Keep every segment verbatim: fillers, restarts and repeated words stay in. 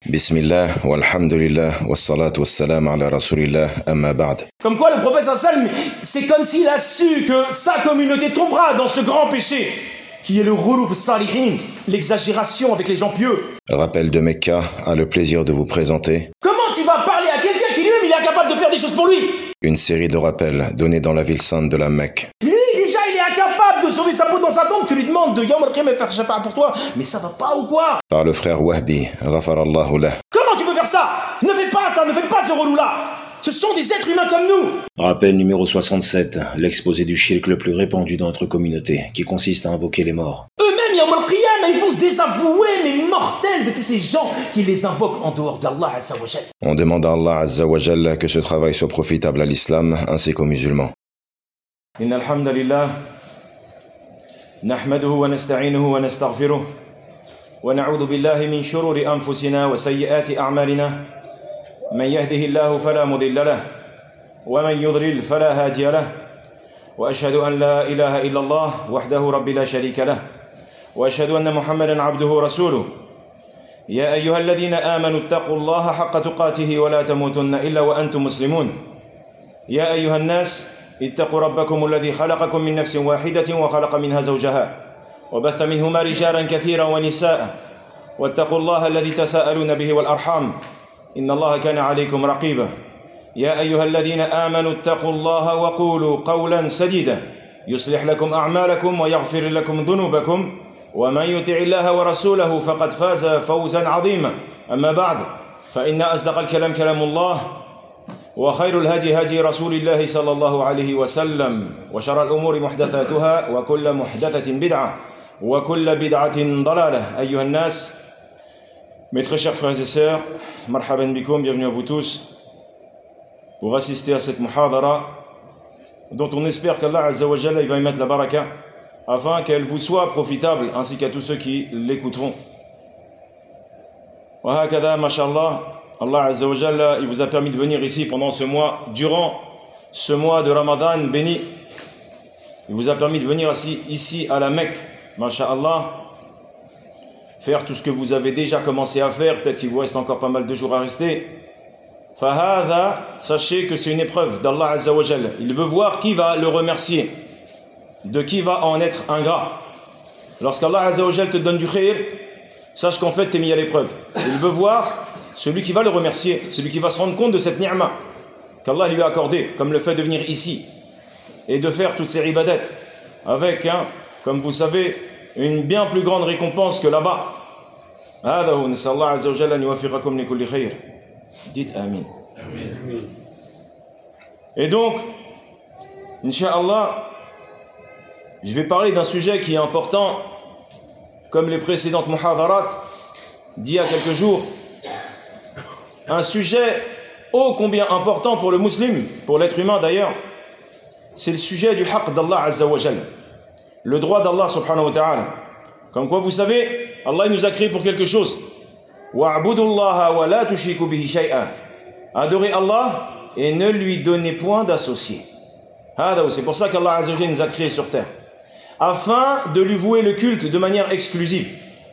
Bismillah, walhamdulillah, wassalatu wassalam ala rasulillah, amma ba'd. Comme quoi le prophète sallam, c'est comme s'il a su que sa communauté tombera dans ce grand péché, qui est le ghuluf salihin, l'exagération avec les gens pieux. Rappel de Mecca a le plaisir de vous présenter Comment tu vas parler à quelqu'un qui lui-même il est incapable de faire des choses pour lui? une série de rappels donnés dans la ville sainte de la Mecque. Lui déjà il est incapable de sauver sa peau dans sa tombe, tu lui demandes de Yawm al-Qiyamah faire shafa'a pour toi, mais ça va pas ou quoi? Par le frère Wahbi, ghafarallahu lah. Comment tu peux faire ça? Ne fais pas ça, ne fais pas ce relou là. Ce sont des êtres humains comme nous. Rappel numéro soixante-sept, l'exposé du shirk le plus répandu dans notre communauté, qui consiste à invoquer les morts. Eux-mêmes, Yawm al-Qiyamah, ils vont se désavouer, mais mortels de tous ces gens qui les invoquent en dehors d'Allah Azza wa Jal. On demande à Allah Azza wa Jal que ce travail soit profitable à l'islam ainsi qu'aux musulmans. إن الحمد لله نحمده ونستعينه ونستغفره ونعوذ بالله من شرور أنفسنا وسيئات أعمالنا من يهده الله فلا مضل له ومن يضلل فلا هادي له وأشهد أن لا إله إلا الله وحده رب لا شريك له وأشهد أن محمدا عبده ورسوله يا أيها الذين آمنوا اتقوا الله حق تقاته ولا تموتن إلا وأنتم مسلمون يا أيها الناس اتقوا ربكم الذي خلقكم من نفس واحدة وخلق منها زوجها وبث منهما رجالا كثيرا ونساء واتقوا الله الذي تساءلون به والأرحام إن الله كان عليكم رقيبا يا أيها الذين آمنوا اتقوا الله وقولوا قولا سديدا يصلح لكم أعمالكم ويغفر لكم ذنوبكم ومن يطع الله ورسوله فقد فاز فوزا عظيما أما بعد فإن أصدق الكلام كلام الله وخير الهدي هدي رسول الله صلى الله عليه وسلم وشر الأمور محدثاتها وكل محدثة بدعة وكل بدعة ضلالة أيها الناس. Mes très chers frères et sœurs, marhaban bikoum, bienvenue à vous tous pour assister à cette muhadara dont on espère qu'Allah Azza wa Jalla il va y mettre la baraka afin qu'elle vous soit profitable ainsi qu'à tous ceux qui l'écouteront. Wa hakada, mashallah, Allah Azza wa Jalla, il vous a permis de venir ici pendant ce mois, durant ce mois de Ramadan béni. Il vous a permis de venir ici, ici à la Mecque, mashallah, faire tout ce que vous avez déjà commencé à faire, peut-être qu'il vous reste encore pas mal de jours à rester. Fahadha, sachez que c'est une épreuve d'Allah Azza wa Jalla. Il veut voir qui va le remercier, de qui va en être ingrat. Lorsqu'Allah Azza wa Jalla te donne du khayr, sache qu'en fait tu es mis à l'épreuve. Il veut voir celui qui va le remercier, celui qui va se rendre compte de cette ni'ma qu'Allah lui a accordée, comme le fait de venir ici et de faire toutes ces ibadat avec, hein, comme vous savez, une bien plus grande récompense que là-bas. Dites Amin. Et donc, Inch'Allah, je vais parler d'un sujet qui est important, comme les précédentes muhadarat d'il y a quelques jours. Un sujet ô combien important pour le musulman, pour l'être humain d'ailleurs, c'est le sujet du haqq d'Allah Azza wa Jal, le droit d'Allah subhanahu wa ta'ala. Comme quoi vous savez, Allah il nous a créé pour quelque chose. Wa'budullaha wa la tushriku bihi shay'an. Adorez Allah et ne lui donnez point d'associés. C'est pour ça qu'Allah Azza wa Jal nous a créés sur terre, afin de lui vouer le culte de manière exclusive.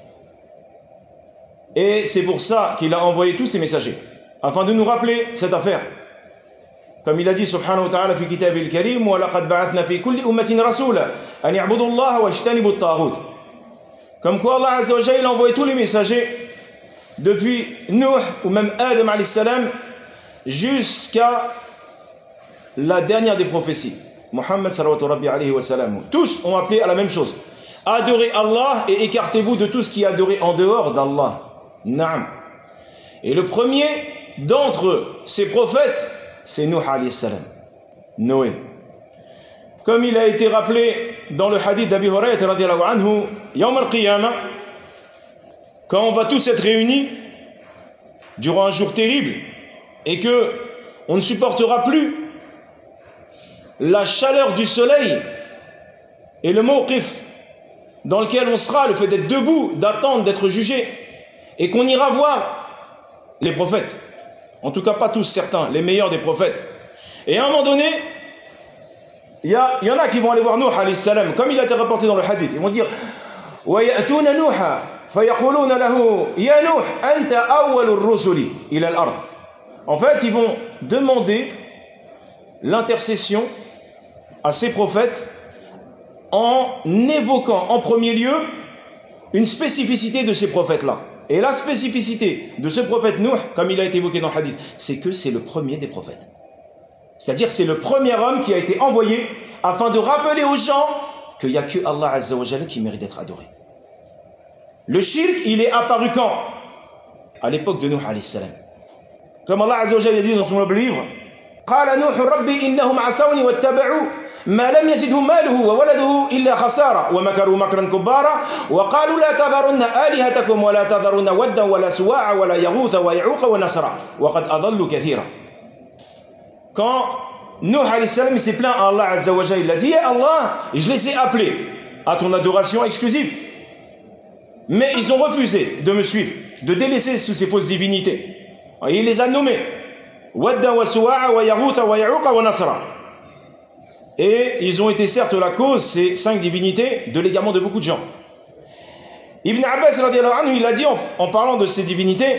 Et c'est pour ça qu'il a envoyé tous ses messagers, afin de nous rappeler cette affaire. Comme il a dit subhanahu wa ta'ala fi kitab al-karim, wa laqad ba'athna fi kulli ummatin rasula an ya'budu Allah wa yajtanibu at-taghut. Comme quoi Allah Azza wa Jalla a envoyé tous les messagers depuis Nuh ou même Adam alayhi salam jusqu'à la dernière des prophéties, Muhammad sallallahu rabbi alayhi wa sallam. Tous ont appelé à la même chose: adorez Allah et écartez-vous de tout ce qui est adoré en dehors d'Allah. Naam. Et le premier d'entre ces prophètes, c'est Nuh alayhi salam, Noé. Comme il a été rappelé dans le hadith d'Abi Hurayrata radiyallahu anhu, Yawm al-Qiyamah, quand on va tous être réunis durant un jour terrible et que on ne supportera plus la chaleur du soleil et le mawqif dans lequel on sera, le fait d'être debout, d'attendre, d'être jugé, et qu'on ira voir les prophètes, en tout cas pas tous, certains, les meilleurs des prophètes. Et à un moment donné, il y, y en a qui vont aller voir Nuh alayhi salam, comme il a été rapporté dans le hadith. Ils vont dire: فيقولون له يا نوح أنت أول الرسل إلى الأرض. En fait, ils vont demander l'intercession à ces prophètes en évoquant en premier lieu une spécificité de ces prophètes-là. Et la spécificité de ce prophète Nuh, comme il a été évoqué dans le hadith, c'est que c'est le premier des prophètes. C'est-à-dire c'est le premier homme qui a été envoyé afin de rappeler aux gens qu'il n'y a que Allah Azza wa Jalla qui mérite d'être adoré. Le shirk, il est apparu quand? À l'époque de Nuh alayhi salam. Comme Allah Azza wa Jalla dit dans son noble livre, قال نوح ربي إنهم عصوني واتبعوا ما لم يزدهم ماله وولده إلا خسارة ومكروا مكرا كبارا وقالوا لا تذرن آلهتكم ولا تذرن ودا ولا سواع ولا يغوث ويعوق ونسرا وقد أضلوا كثيرا. Quand Nuh alayhi salam s'est plaint à Allah Azza wa Jalla, il a dit Allah, je les ai appelés à ton adoration exclusive, mais ils ont refusé de me suivre, de délaisser sous ces fausses divinités. Et il les a nommés Wadda wa Suwa'a wa Yaghutha wa Ya'uqa wa Nasra. Et ils ont été certes la cause, ces cinq divinités, de l'égarement de beaucoup de gens. Ibn Abbas radiyallahu anhu, il a dit en, en parlant de ces divinités,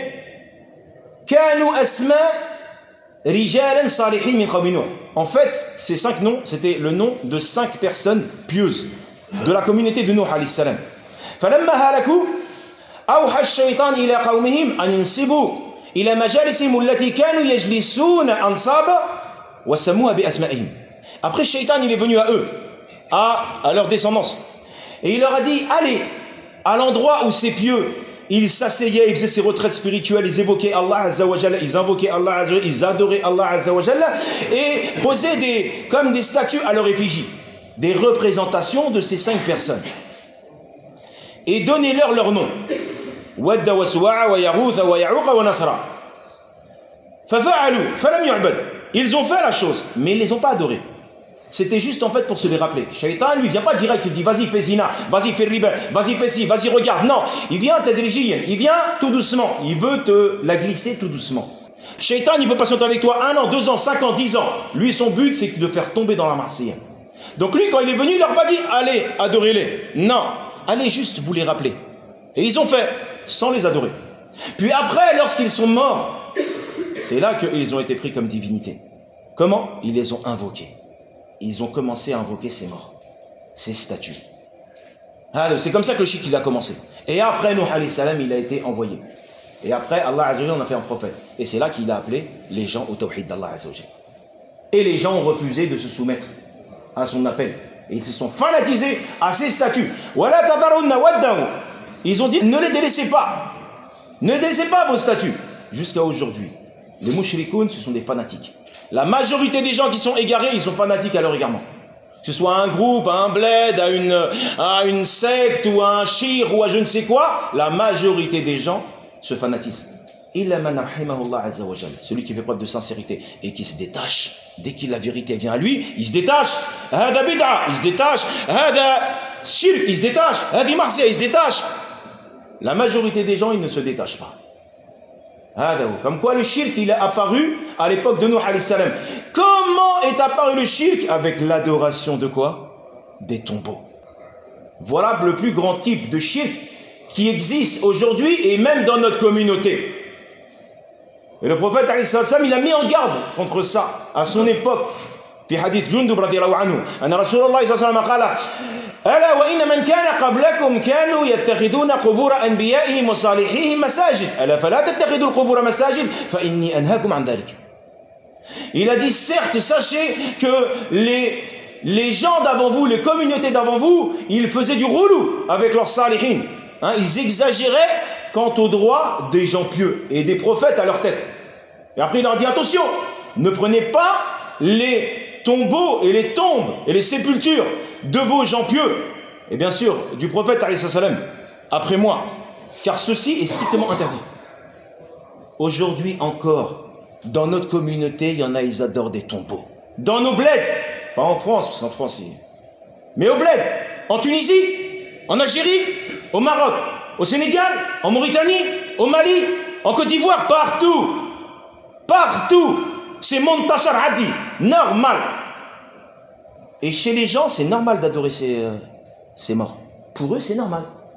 Kanu asma rijalan salihin min qawmi Nuh. En fait, ces cinq noms, c'était le nom de cinq personnes pieuses de la communauté de Nuh alayhi salam. فلما هلكوا أوحى الشيطان إلى قومهم أن ينسبوا إلى مجالسهم التي كانوا يجلسون أنصابا وسموها بأسمائهم. Après, Shaitan, il est venu à eux, à, à leur descendance. Et il leur a dit, allez, à l'endroit où ces pieux, ils s'asseyaient, ils faisaient ces retraites spirituelles, ils évoquaient Allah Azza wa Jalla, ils invoquaient Allah Azza wa Jalla, ils adoraient Allah Azza wa Jalla, et posaient des, comme des statues à leur effigie, des représentations de ces cinq personnes. Et donnez-leur leur nom. Wadda wa Suwa'a wa Yaghutha wa Ya'uqa wa Nasra. Fafa'alu, falam yu'bad. Ils ont fait la chose, mais ils ne les ont pas adorés. C'était juste en fait pour se les rappeler. Shaitan lui vient pas direct, il dit vas-y fais zina, vas-y fais riba, vas-y fais ci, vas-y regarde. Non, il vient tadrijiyan, il vient tout doucement. Il veut te la glisser tout doucement. Shaitan, il veut patienter avec toi un an, deux ans, cinq ans, dix ans. Lui, son but, c'est de faire tomber dans la Marseillaise. Donc lui, quand il est venu, il leur a pas dit allez, adorez-les. Non, allez juste vous les rappeler. Et ils ont fait, sans les adorer. Puis après, lorsqu'ils sont morts, c'est là qu'ils ont été pris comme divinités. Comment? Ils les ont invoqués. Ils ont commencé à invoquer ces morts, ces statues. C'est comme ça que le shirk il a commencé. Et après, Nuh alayhi salam, il a été envoyé. Et après, Allah Azza wa Jalla en a fait un prophète. Et c'est là qu'il a appelé les gens au tawhid d'Allah Azza wa Jalla. Et les gens ont refusé de se soumettre à son appel. Et ils se sont fanatisés à ces statues. Ils ont dit, ne les délaissez pas. Ne délaissez pas vos statues. Jusqu'à aujourd'hui, les mushrikoun, ce sont des fanatiques. La majorité des gens qui sont égarés, ils sont fanatiques à leur égarement. Que ce soit à un groupe, à un bled, à une, à une secte, ou à un shir, ou à je ne sais quoi, la majorité des gens se fanatisent. Illa man rahimahullah azza wa jalla. Celui qui fait preuve de sincérité et qui se détache, dès que la vérité vient à lui, il se détache. Hada bid'a, il se détache. Hada shirk, il se détache. Hadi marsiya, il se détache. La majorité des gens, ils ne se détachent pas. Comme quoi le shirk il est apparu à l'époque de Nuh alayhi salam. Comment est apparu le shirk? Avec l'adoration de quoi? Des tombeaux. Voilà le plus grand type de shirk qui existe aujourd'hui et même dans notre communauté. Et le prophète alayhi salam il a mis en garde contre ça à son époque. في حديث جندب رضي الله عنه أن رسول الله صلى الله عليه وسلم قال ألا وإن من كان قبلكم كانوا يتخذون قبور أنبيائهم وصالحيهم مساجد ألا فلا تتخذوا القبور مساجد فإني أنهاكم عن ذلك. Il a dit certes sachez que les les gens d'avant vous, les communautés d'avant vous, ils faisaient du roulou avec leurs salihin. Hein, ils exagéraient quant aux droits des gens pieux et des prophètes à leur tête. Et après il leur dit attention, ne prenez pas les tombeaux et les tombes et les sépultures de vos gens pieux et bien sûr du prophète alayhi salam après moi, car ceci est strictement interdit. Aujourd'hui encore dans notre communauté il y en a, ils adorent des tombeaux dans nos bleds, pas en France parce qu'en France il... mais au bled, en Tunisie, en Algérie, au Maroc, au Sénégal, en Mauritanie, au Mali, en Côte d'Ivoire, partout partout c'est montachar hadi, normal. Et chez les gens, c'est normal d'adorer ces, euh, ces morts. Pour eux, c'est normal.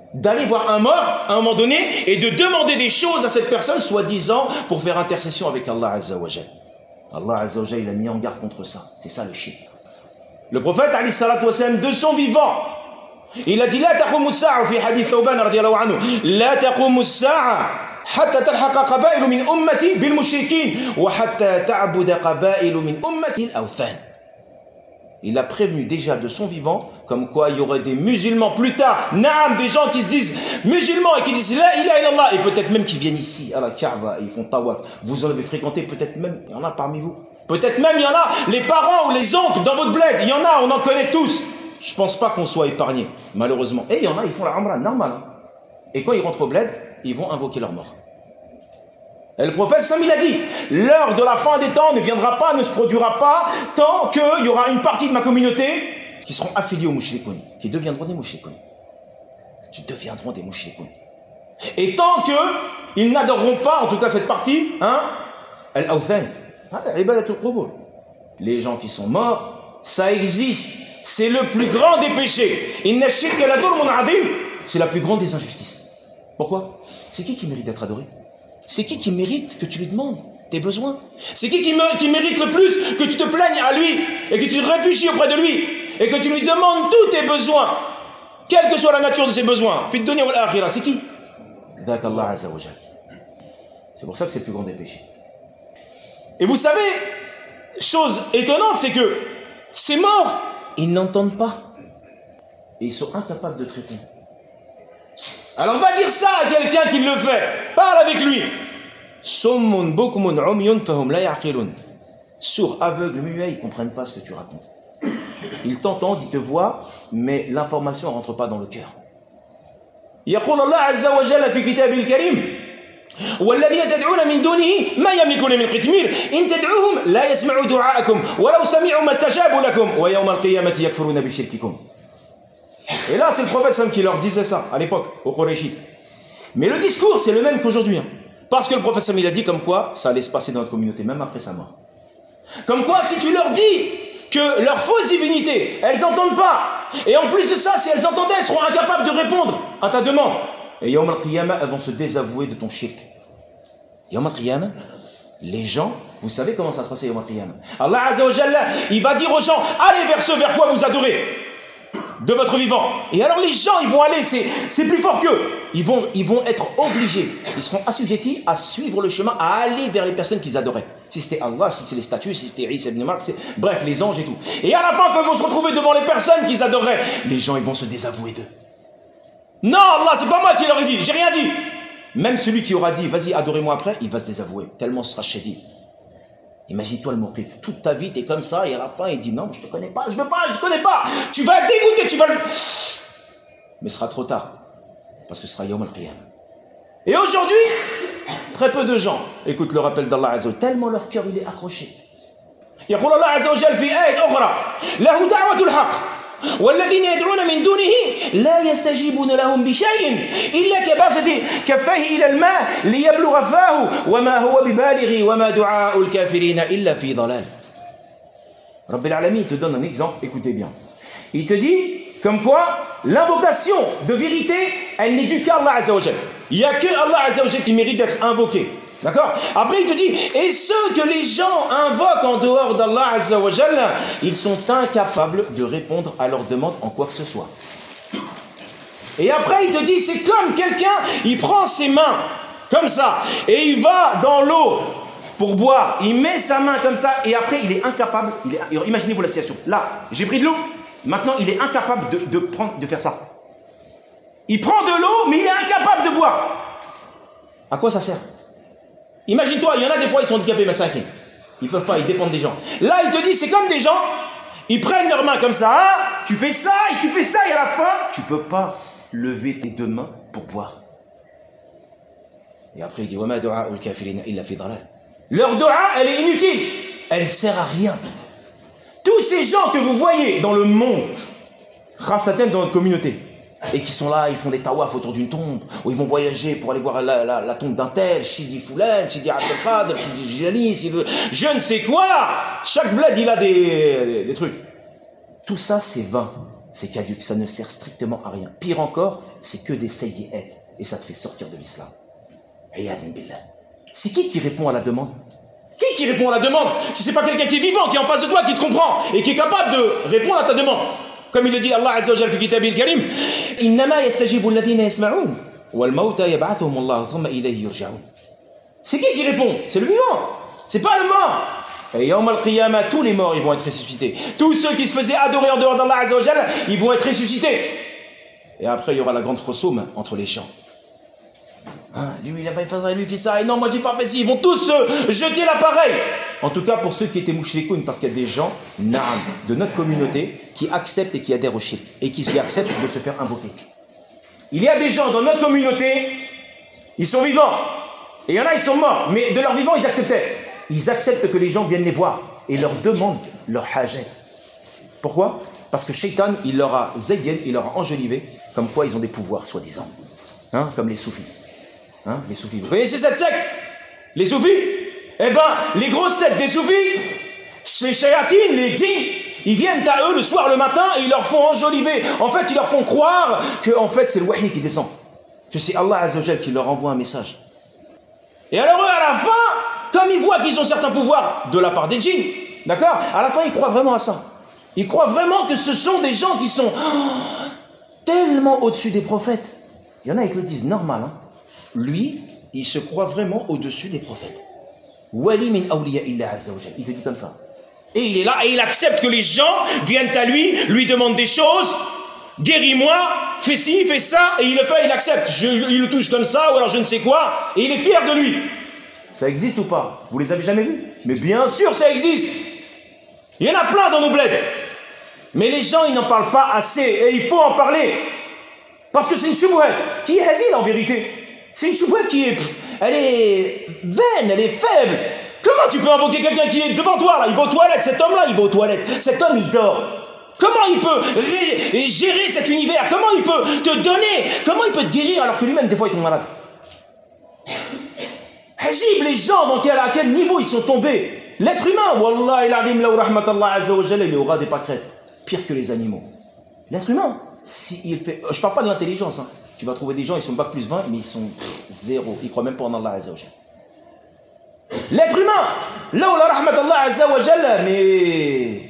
d'aller voir un mort à un moment donné et de demander des choses à cette personne, soi-disant pour faire intercession avec Allah Azza wa Jal. Allah Azza wa Jal, il a mis en garde contre ça. C'est ça le shirk. Le prophète alayhi salatu wa sallam, de son vivant, il a dit la taqumu as-sa'a fi hadith Thawban radiyallahu anhu, la taqumu as-sa'a hatta talhaqa qaba'il min ummati bil mushrikin wa hatta ta'buda qaba'il min ummati al-awthan. Il a prévenu déjà de son vivant, comme quoi il y aurait des musulmans plus tard, naam, des gens qui se disent musulmans et qui disent la ilaha illallah, et peut-être même qui viennent ici à la Kaaba et ils font tawaf. Vous en avez fréquenté, peut-être même, il y en a parmi vous. Peut-être même il y en a, les parents ou les oncles dans votre bled, il y en a, on en connaît tous. Je pense pas qu'on soit épargné, malheureusement. Et il y en a, ils font la Umrah, normal. Hein. Et quand ils rentrent au bled, ils vont invoquer leur mort. Et le prophète Sam il a dit, l'heure de la fin des temps ne viendra pas, ne se produira pas, tant qu'il y aura une partie de ma communauté qui seront affiliés aux mouchrikoun, qui deviendront des mouchrikoun. Qui deviendront des mouchrikoun. Et tant qu'ils n'adoreront pas, en tout cas cette partie, hein, al-awthan, al-ibadatul qubur. Les gens qui sont morts, ça existe. C'est le plus grand des péchés. Inna shirka la dhulmun adhim. C'est la plus grande des injustices. Pourquoi? C'est qui qui mérite d'être adoré? C'est qui qui mérite que tu lui demandes tes besoins? C'est qui qui, me, qui mérite le plus que tu te plaignes à lui et que tu te réfugies auprès de lui et que tu lui demandes tous tes besoins, quelle que soit la nature de ses besoins? Puis dunya wal akhirah, c'est qui? Dak Allah Azza wa Jal. C'est pour ça que c'est le plus grand des péchés. Et vous savez, chose étonnante, c'est que ces morts, ils n'entendent pas et ils sont incapables de te répondre. Alors va dire ça à quelqu'un qui le fait. Parle avec lui. Summun bukmun umyun fahum la ya'qilun. Sourds, aveugles, muets, ils ne comprennent pas ce que tu racontes. Ils t'entendent, ils te voient, mais l'information ne rentre pas dans le cœur. يقول الله عز وجل في كتابه الكريم والذين تدعون من دونه ما يملكون من قطمير إن تدعوهم لا يسمعوا دعاءكم ولو سمعوا ما استجابوا لكم ويوم القيامة يكفرون بشرككم. Et là, c'est le prophète Sam qui leur disait ça à l'époque, aux Qurayshites. Mais le discours, c'est le même qu'aujourd'hui. Hein. Parce que le prophète Sam, il a dit comme quoi ça allait se passer dans notre communauté, même après sa mort. Comme quoi, si tu leur dis que leurs fausses divinités, elles n'entendent pas, et en plus de ça, si elles entendaient, elles seront incapables de répondre à ta demande. Et Yawm al-Qiyamah, elles vont se désavouer de ton shirk. Yawm al-Qiyamah, les gens, vous savez comment ça se passe Yawm al-Qiyamah. Allah Azza wa Jalla, il va dire aux gens, allez vers ce vers quoi vous adorez de votre vivant. Et alors les gens, ils vont aller, c'est plus fort qu'eux. Ils vont, ils vont être obligés, ils seront assujettis à suivre le chemin, à aller vers les personnes qu'ils adoraient. Si c'était Allah, si c'était les statues, si c'était Isa ibn Mark, bref, les anges et tout. Et à la fin, quand ils vont se retrouver devant les personnes qu'ils adoraient, les gens, ils vont se désavouer d'eux. Non, Allah, c'est pas moi qui leur ai dit, j'ai rien dit. Même celui qui aura dit, vas-y, adorez-moi après, il va se désavouer, tellement ce sera chédid. Imagine-toi le mawqif, toute ta vie, t'es comme ça, et à la fin, il dit, non, je te connais pas, je veux pas, je connais pas. Tu vas être dégoûté, tu vas le... Mais ce sera trop tard, parce que ce sera Yawm al-Qiyamah. Et aujourd'hui, très peu de gens écoutent le rappel d'Allah Azza wa Jalla, tellement leur cœur, il est accroché. يقول الله عز وجل في آية أخرى له دعوة الحق والذين يدعون من دونه لا يستجيبون لهم بشيء إلا كباسط كفيه إلى الماء ليبلغ فاه وما هو ببالغ وما دعاء الكافرين إلا في ضلال. رب العالمين te donne un exemple, écoutez bien. Il te dit comme quoi l'invocation de vérité, elle n'est due qu'à Allah Azza wa Jal. Il n'y a que Allah Azza wa Jal qui mérite d'être invoqué. D'accord? Après, il te dit, et ceux que les gens invoquent en dehors d'Allah Azza wa Jalla, ils sont incapables de répondre à leurs demandes en quoi que ce soit. Et après, il te dit, c'est comme quelqu'un, il prend ses mains, comme ça, et il va dans l'eau pour boire, il met sa main comme ça, et après, il est incapable, il est, imaginez-vous la situation. Là, j'ai pris de l'eau, maintenant, il est incapable de, de, prendre, de faire ça. Il prend de l'eau, mais il est incapable de boire. À quoi ça sert? Imagine-toi, il y en a des fois, ils sont handicapés, mais ça, ils ne peuvent pas, ils dépendent des gens. Là, il te dit, c'est comme des gens, ils prennent leurs mains comme ça, hein, tu fais ça, et tu fais ça, et à la fin, tu ne peux pas lever tes deux mains pour boire. Et après, il dit, leur dua, elle est inutile, elle ne sert à rien. Tous ces gens que vous voyez dans le monde, Rasaten dans notre communauté, et qui sont là, ils font des tawaf autour d'une tombe, ou ils vont voyager pour aller voir la, la, la tombe d'un tel, Sidi Foulen, Sidi Abdelkader, Sidi Jilani, Sidi... je ne sais quoi. Chaque bled, il a des, des, des trucs. Tout ça, c'est vain. c'est caduque, ça ne sert strictement à rien. Pire encore, c'est que des sayyi'at, et ça te fait sortir de l'islam. Iyadun billah. C'est qui qui répond à la demande? Qui qui répond à la demande? Si c'est pas quelqu'un qui est vivant, qui est en face de toi, qui te comprend, et qui est capable de répondre à ta demande. Comme il le dit Allah Azza wa Jalla fi kitabil karim, innama yastajibu alladhina yasma'un wal mauta yab'athuhum Allah thumma ilayhi yurja'un. C'est qui qui répond? C'est le vivant, c'est pas le mort. Et yawm al-qiyamah, tous les morts ils vont être ressuscités. Tous ceux qui se faisaient adorer en dehors d'Allah Azza wa Jalla, ils vont être ressuscités. Et après il y aura la grande khusum entre les gens. Hein, lui il a pas fait ça, lui il fait ça, et non moi j'ai pas fait ça. Ils vont tous se jeter l'appareil. En tout cas pour ceux qui étaient mouchlikoun, parce qu'il y a des gens naam, de notre communauté qui acceptent et qui adhèrent au shirk et qui acceptent de se faire invoquer. Il y a des gens dans notre communauté, ils sont vivants, et il y en a ils sont morts, mais de leur vivant ils acceptaient. Ils acceptent que les gens viennent les voir et leur demandent leur hajat. Pourquoi? Parce que Shaitan il leur a zayyen, il leur a enjolivé comme quoi ils ont des pouvoirs soi-disant, hein, comme les soufis. Hein, les soufis. Vous connaissez cette secte? Les soufis? Eh ben, les grosses têtes des soufis, les shayatines, les djinns, ils viennent à eux le soir, le matin, et ils leur font enjoliver. En fait, ils leur font croire que en fait, c'est le wahi qui descend. Que c'est Allah Azza wa Jalla qui leur envoie un message. Et alors eux, à la fin, comme ils voient qu'ils ont certains pouvoirs de la part des djinns, d'accord? À la fin, ils croient vraiment à ça. Ils croient vraiment que ce sont des gens qui sont oh, tellement au-dessus des prophètes. Il y en a qui le disent normal, hein. Lui, il se croit vraiment au-dessus des prophètes. Wali min awliya illa azza wa jalla. Il te dit comme ça. Et il est là et il accepte que les gens viennent à lui, lui demandent des choses. Guéris-moi, fais ci, fais ça, et il le fait, il accepte. Je, il le touche comme ça, ou alors je ne sais quoi, et il est fier de lui. Ça existe ou pas? Vous les avez jamais vus? Mais bien sûr, ça existe. Il y en a plein dans nos bleds. Mais les gens, ils n'en parlent pas assez, et il faut en parler. Parce que c'est une choubouette qui est hazil en vérité. C'est une choubouette qui est, pff, elle est vaine, elle est faible. Comment tu peux invoquer quelqu'un qui est devant toi là? Il va aux toilettes, cet homme-là, il va aux toilettes. Cet homme, il dort. Comment il peut ré- gérer cet univers? Comment il peut te donner? Comment il peut te guérir alors que lui-même, des fois, il tombe malade? Hajib, les gens, dans quel, à quel niveau ils sont tombés? L'être humain, wallah, il adim la rahmatallah azza wa jalla, il est au ras des pâquerettes. Pire que les animaux. L'être humain, si il fait, je parle pas de l'intelligence, hein. Tu vas trouver des gens, ils sont bac plus vingt, mais ils sont pff, zéro. Ils croient même pas en Allah Azza wa Jalla. L'être humain, là où la rahmatallah Azza wa Jalla, mais.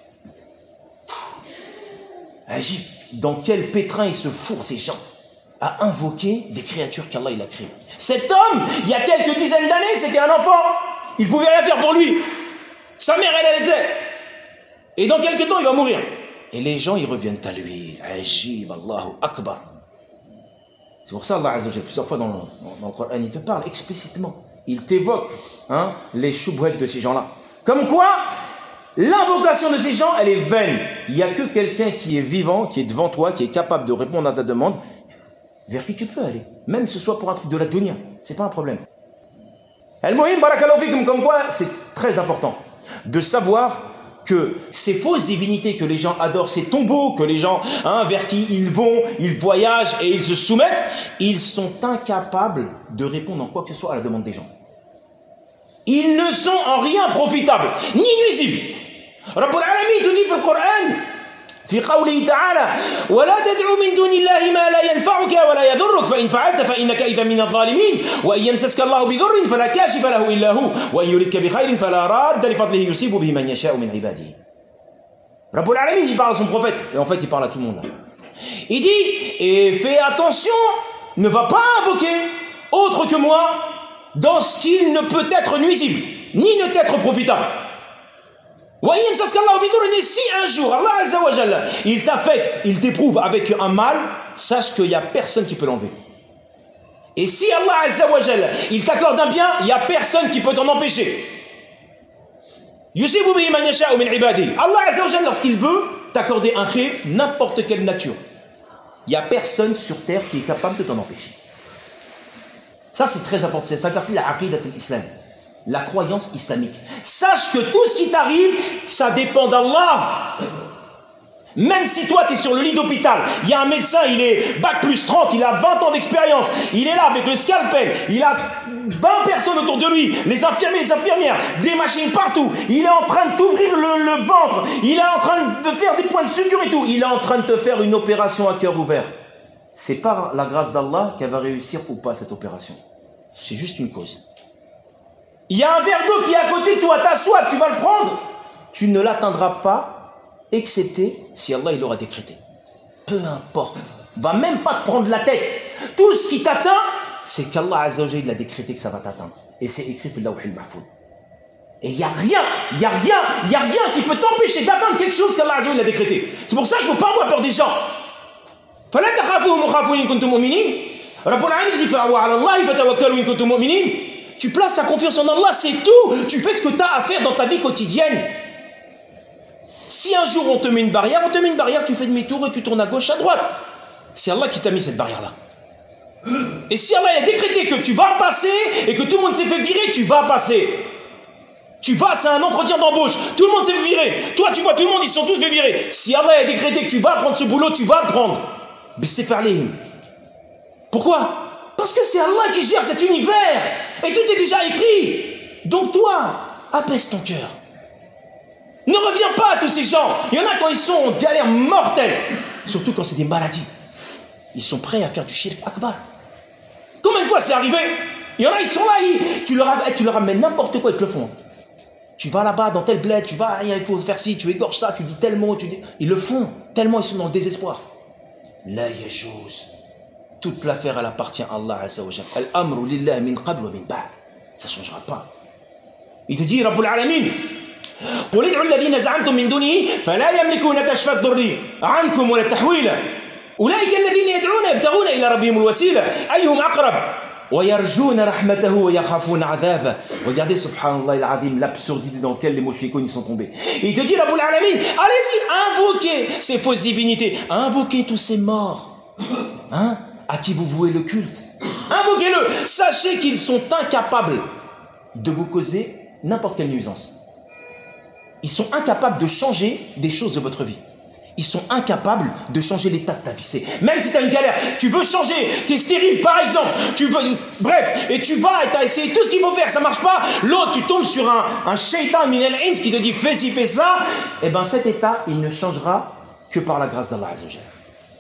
Agib, dans quel pétrin ils se fourrent ces gens à invoquer des créatures qu'Allah il a créées. Cet homme, il y a quelques dizaines d'années, c'était un enfant. Il pouvait rien faire pour lui. Sa mère, elle, elle était. Et dans quelques temps, il va mourir. Et les gens, ils reviennent à lui. Ajib, Allahu Akbar. C'est pour ça Allah Azza wa Jalla, plusieurs fois dans le, dans, dans le Coran, il te parle explicitement. Il t'évoque hein, les choubouettes de ces gens-là. Comme quoi, l'invocation de ces gens, elle est vaine. Il n'y a que quelqu'un qui est vivant, qui est devant toi, qui est capable de répondre à ta demande, vers qui tu peux aller. Même que ce soit pour un truc de la dunya. C'est pas un problème. Al-Muhim, barakallahu fikum, comme quoi, c'est très important de savoir que ces fausses divinités que les gens adorent, ces tombeaux que les gens, hein, vers qui ils vont, ils voyagent et ils se soumettent, ils sont incapables de répondre en quoi que ce soit à la demande des gens. Ils ne sont en rien profitables, ni nuisibles. Rabbul Alamin te dit dans le Coran, في قوله تعالى ولا تدعو من دون الله ما لا ينفعك ولا يضرك فإن فعلت فإنك إذا من الظالمين وإن يمسسك الله بضر فلا كاشف له إلا هو وإن يردك بخير فلا راد لفضله يصيب به من يشاء من عباده. Rabbul Alamin, il parle à son prophète et en fait il parle à tout le monde. Il dit et fais attention, ne va pas invoquer autre que moi dans ce qui ne peut être nuisible ni ne peut être profitable. Et si un jour Allah Azza wa Jalla il t'affecte, il t'éprouve avec un mal, sache qu'il n'y a personne qui peut l'enlever. Et si Allah Azza wa Jalla il t'accorde un bien, il n'y a personne qui peut t'en empêcher. Allah Azza wa Jalla lorsqu'il veut t'accorder un khir, n'importe quelle nature, il n'y a personne sur terre qui est capable de t'en empêcher. Ça c'est très important, ça fait partie de la aqidat de l'islam. La croyance islamique. Sache que tout ce qui t'arrive, ça dépend d'Allah. Même si toi, tu es sur le lit d'hôpital, il y a un médecin, il est bac plus trente, il a vingt ans d'expérience, il est là avec le scalpel, il a vingt personnes autour de lui, les infirmiers, les infirmières, des machines partout. Il est en train de t'ouvrir le, le ventre. Il est en train de faire des points de suture et tout. Il est en train de te faire une opération à cœur ouvert. C'est par la grâce d'Allah qu'elle va réussir ou pas cette opération. C'est juste une cause. Il y a un verre d'eau qui est à côté de toi, t'as soif, tu vas le prendre. Tu ne l'atteindras pas, excepté si Allah il l'aura décrété. Peu importe. Va même pas te prendre la tête. Tout ce qui t'atteint, c'est qu'Allah Azza wa Jalla il a décrété que ça va t'atteindre. Et c'est écrit fil lawhil mahfouz. Et il n'y a rien, il n'y a rien, il n'y a rien qui peut t'empêcher d'atteindre quelque chose qu'Allah Azza wa Jalla a décrété. C'est pour ça qu'il ne faut pas avoir peur des gens. فلا تخافوهم وخافوا إن كنتم مؤمنين. رب العالمين dit فعلى الله فتوكلوا إن كنتم مؤمنين. Tu places ta confiance en Allah, c'est tout. Tu fais ce que tu as à faire dans ta vie quotidienne. Si un jour on te met une barrière, on te met une barrière, tu fais demi-tour et tu tournes à gauche, à droite. C'est Allah qui t'a mis cette barrière-là. Et si Allah a décrété que tu vas passer et que tout le monde s'est fait virer, tu vas passer. Tu vas, c'est un entretien d'embauche. Tout le monde s'est fait virer. Toi, tu vois, tout le monde, ils sont tous fait virer. Si Allah a décrété que tu vas prendre ce boulot, tu vas le prendre. Mais c'est faire les. Pourquoi? Parce que c'est Allah qui gère cet univers. Et tout est déjà écrit. Donc toi, apaise ton cœur. Ne reviens pas à tous ces gens. Il y en a quand ils sont en galère mortelle. Surtout quand c'est des maladies. Ils sont prêts à faire du shirk akbar. Combien de fois c'est arrivé? Il y en a, ils sont là, ils, tu, leur, tu leur amènes n'importe quoi, ils te le font. Tu vas là-bas dans tel bled, tu vas, il faut faire ci, tu égorges ça, tu dis tel mot, tu dis... Ils le font, tellement ils sont dans le désespoir. La yajouz. Toute l'affaire, elle appartient à Allah Azza wa Jalla. Al-amru lillah min qabl wa min ba'd. Ça ne changera pas. Il te dit, Rabbul Alamin, قل ادعوا الذين زعمتم من دونه فلا يملكون كشف الضر عنكم ولا تحويلا أولئك الذين يدعون يبتغون إلى ربهم الوسيلة أيهم أقرب ويرجون رحمته ويخافون عذابه. Regardez, subhanallah al-azim, l'absurdité dans laquelle les mouchikoun sont tombés. Il te dit, Rabbul Alamin, allez-y, invoquez ces fausses divinités, invoquez tous ces morts, hein, à qui vous vouez le culte. Invoquez-le. Sachez qu'ils sont incapables de vous causer n'importe quelle nuisance. Ils sont incapables de changer des choses de votre vie. Ils sont incapables de changer l'état de ta vie. C'est, même si tu as une galère, tu veux changer, tu es stérile par exemple, tu veux, bref, et tu vas et tu as essayé tout ce qu'il faut faire, ça ne marche pas, l'autre tu tombes sur un, un shaitan min al-ins qui te dit fais ci, fais ça, et bien cet état, il ne changera que par la grâce d'Allah Azza wa Jalla.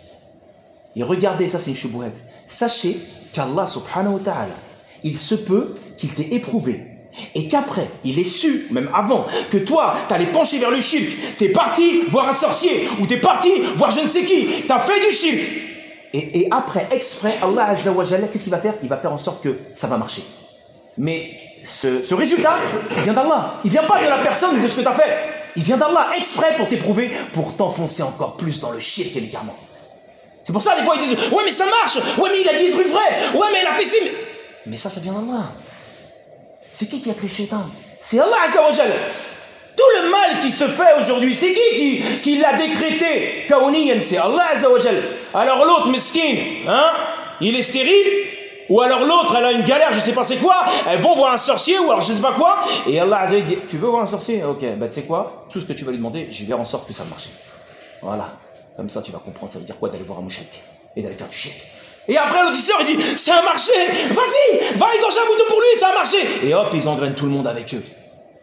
Et regardez, ça c'est une choubouette. Sachez qu'Allah subhanahu wa ta'ala, il se peut qu'il t'ait éprouvé. Et qu'après, il est su, même avant, que toi, tu allais pencher vers le shirk. Tu es parti voir un sorcier, ou tu es parti voir je ne sais qui. Tu as fait du shirk. Et, et après, exprès, Allah Azza wa Jalla, qu'est-ce qu'il va faire? Il va faire en sorte que ça va marcher. Mais ce, ce résultat, il vient d'Allah. Il ne vient pas de la personne ou de ce que tu as fait. Il vient d'Allah, exprès pour t'éprouver, pour t'enfoncer encore plus dans le shirk et l'égarement. C'est pour ça, des fois, ils disent, ouais, mais ça marche. Ouais, mais il a dit des trucs vrais. Ouais, mais elle a fait ci. Mais, mais ça, ça vient d'Allah. C'est qui qui a créé le shaitan? C'est Allah Azza wa Jalla. Tout le mal qui se fait aujourd'hui, c'est qui qui, qui l'a décrété? Kaouniyan, c'est Allah Azza wa Jalla. Alors l'autre, mesquin, hein, il est stérile, ou alors l'autre, elle a une galère, je sais pas c'est quoi, elles vont voir un sorcier, ou alors je sais pas quoi, et Allah Azza wa Jalla dit, tu veux voir un sorcier? Ok, bah tu sais quoi, tout ce que tu vas lui demander, je vais faire en sorte que ça marche. Voilà, comme ça tu vas comprendre, ça veut dire quoi d'aller voir un mouchrik, et d'aller faire du shirk. Et après l'audisseur il dit ça a marché, vas-y, va égorger un mouton pour lui, ça a marché. Et hop, ils engrainent tout le monde avec eux.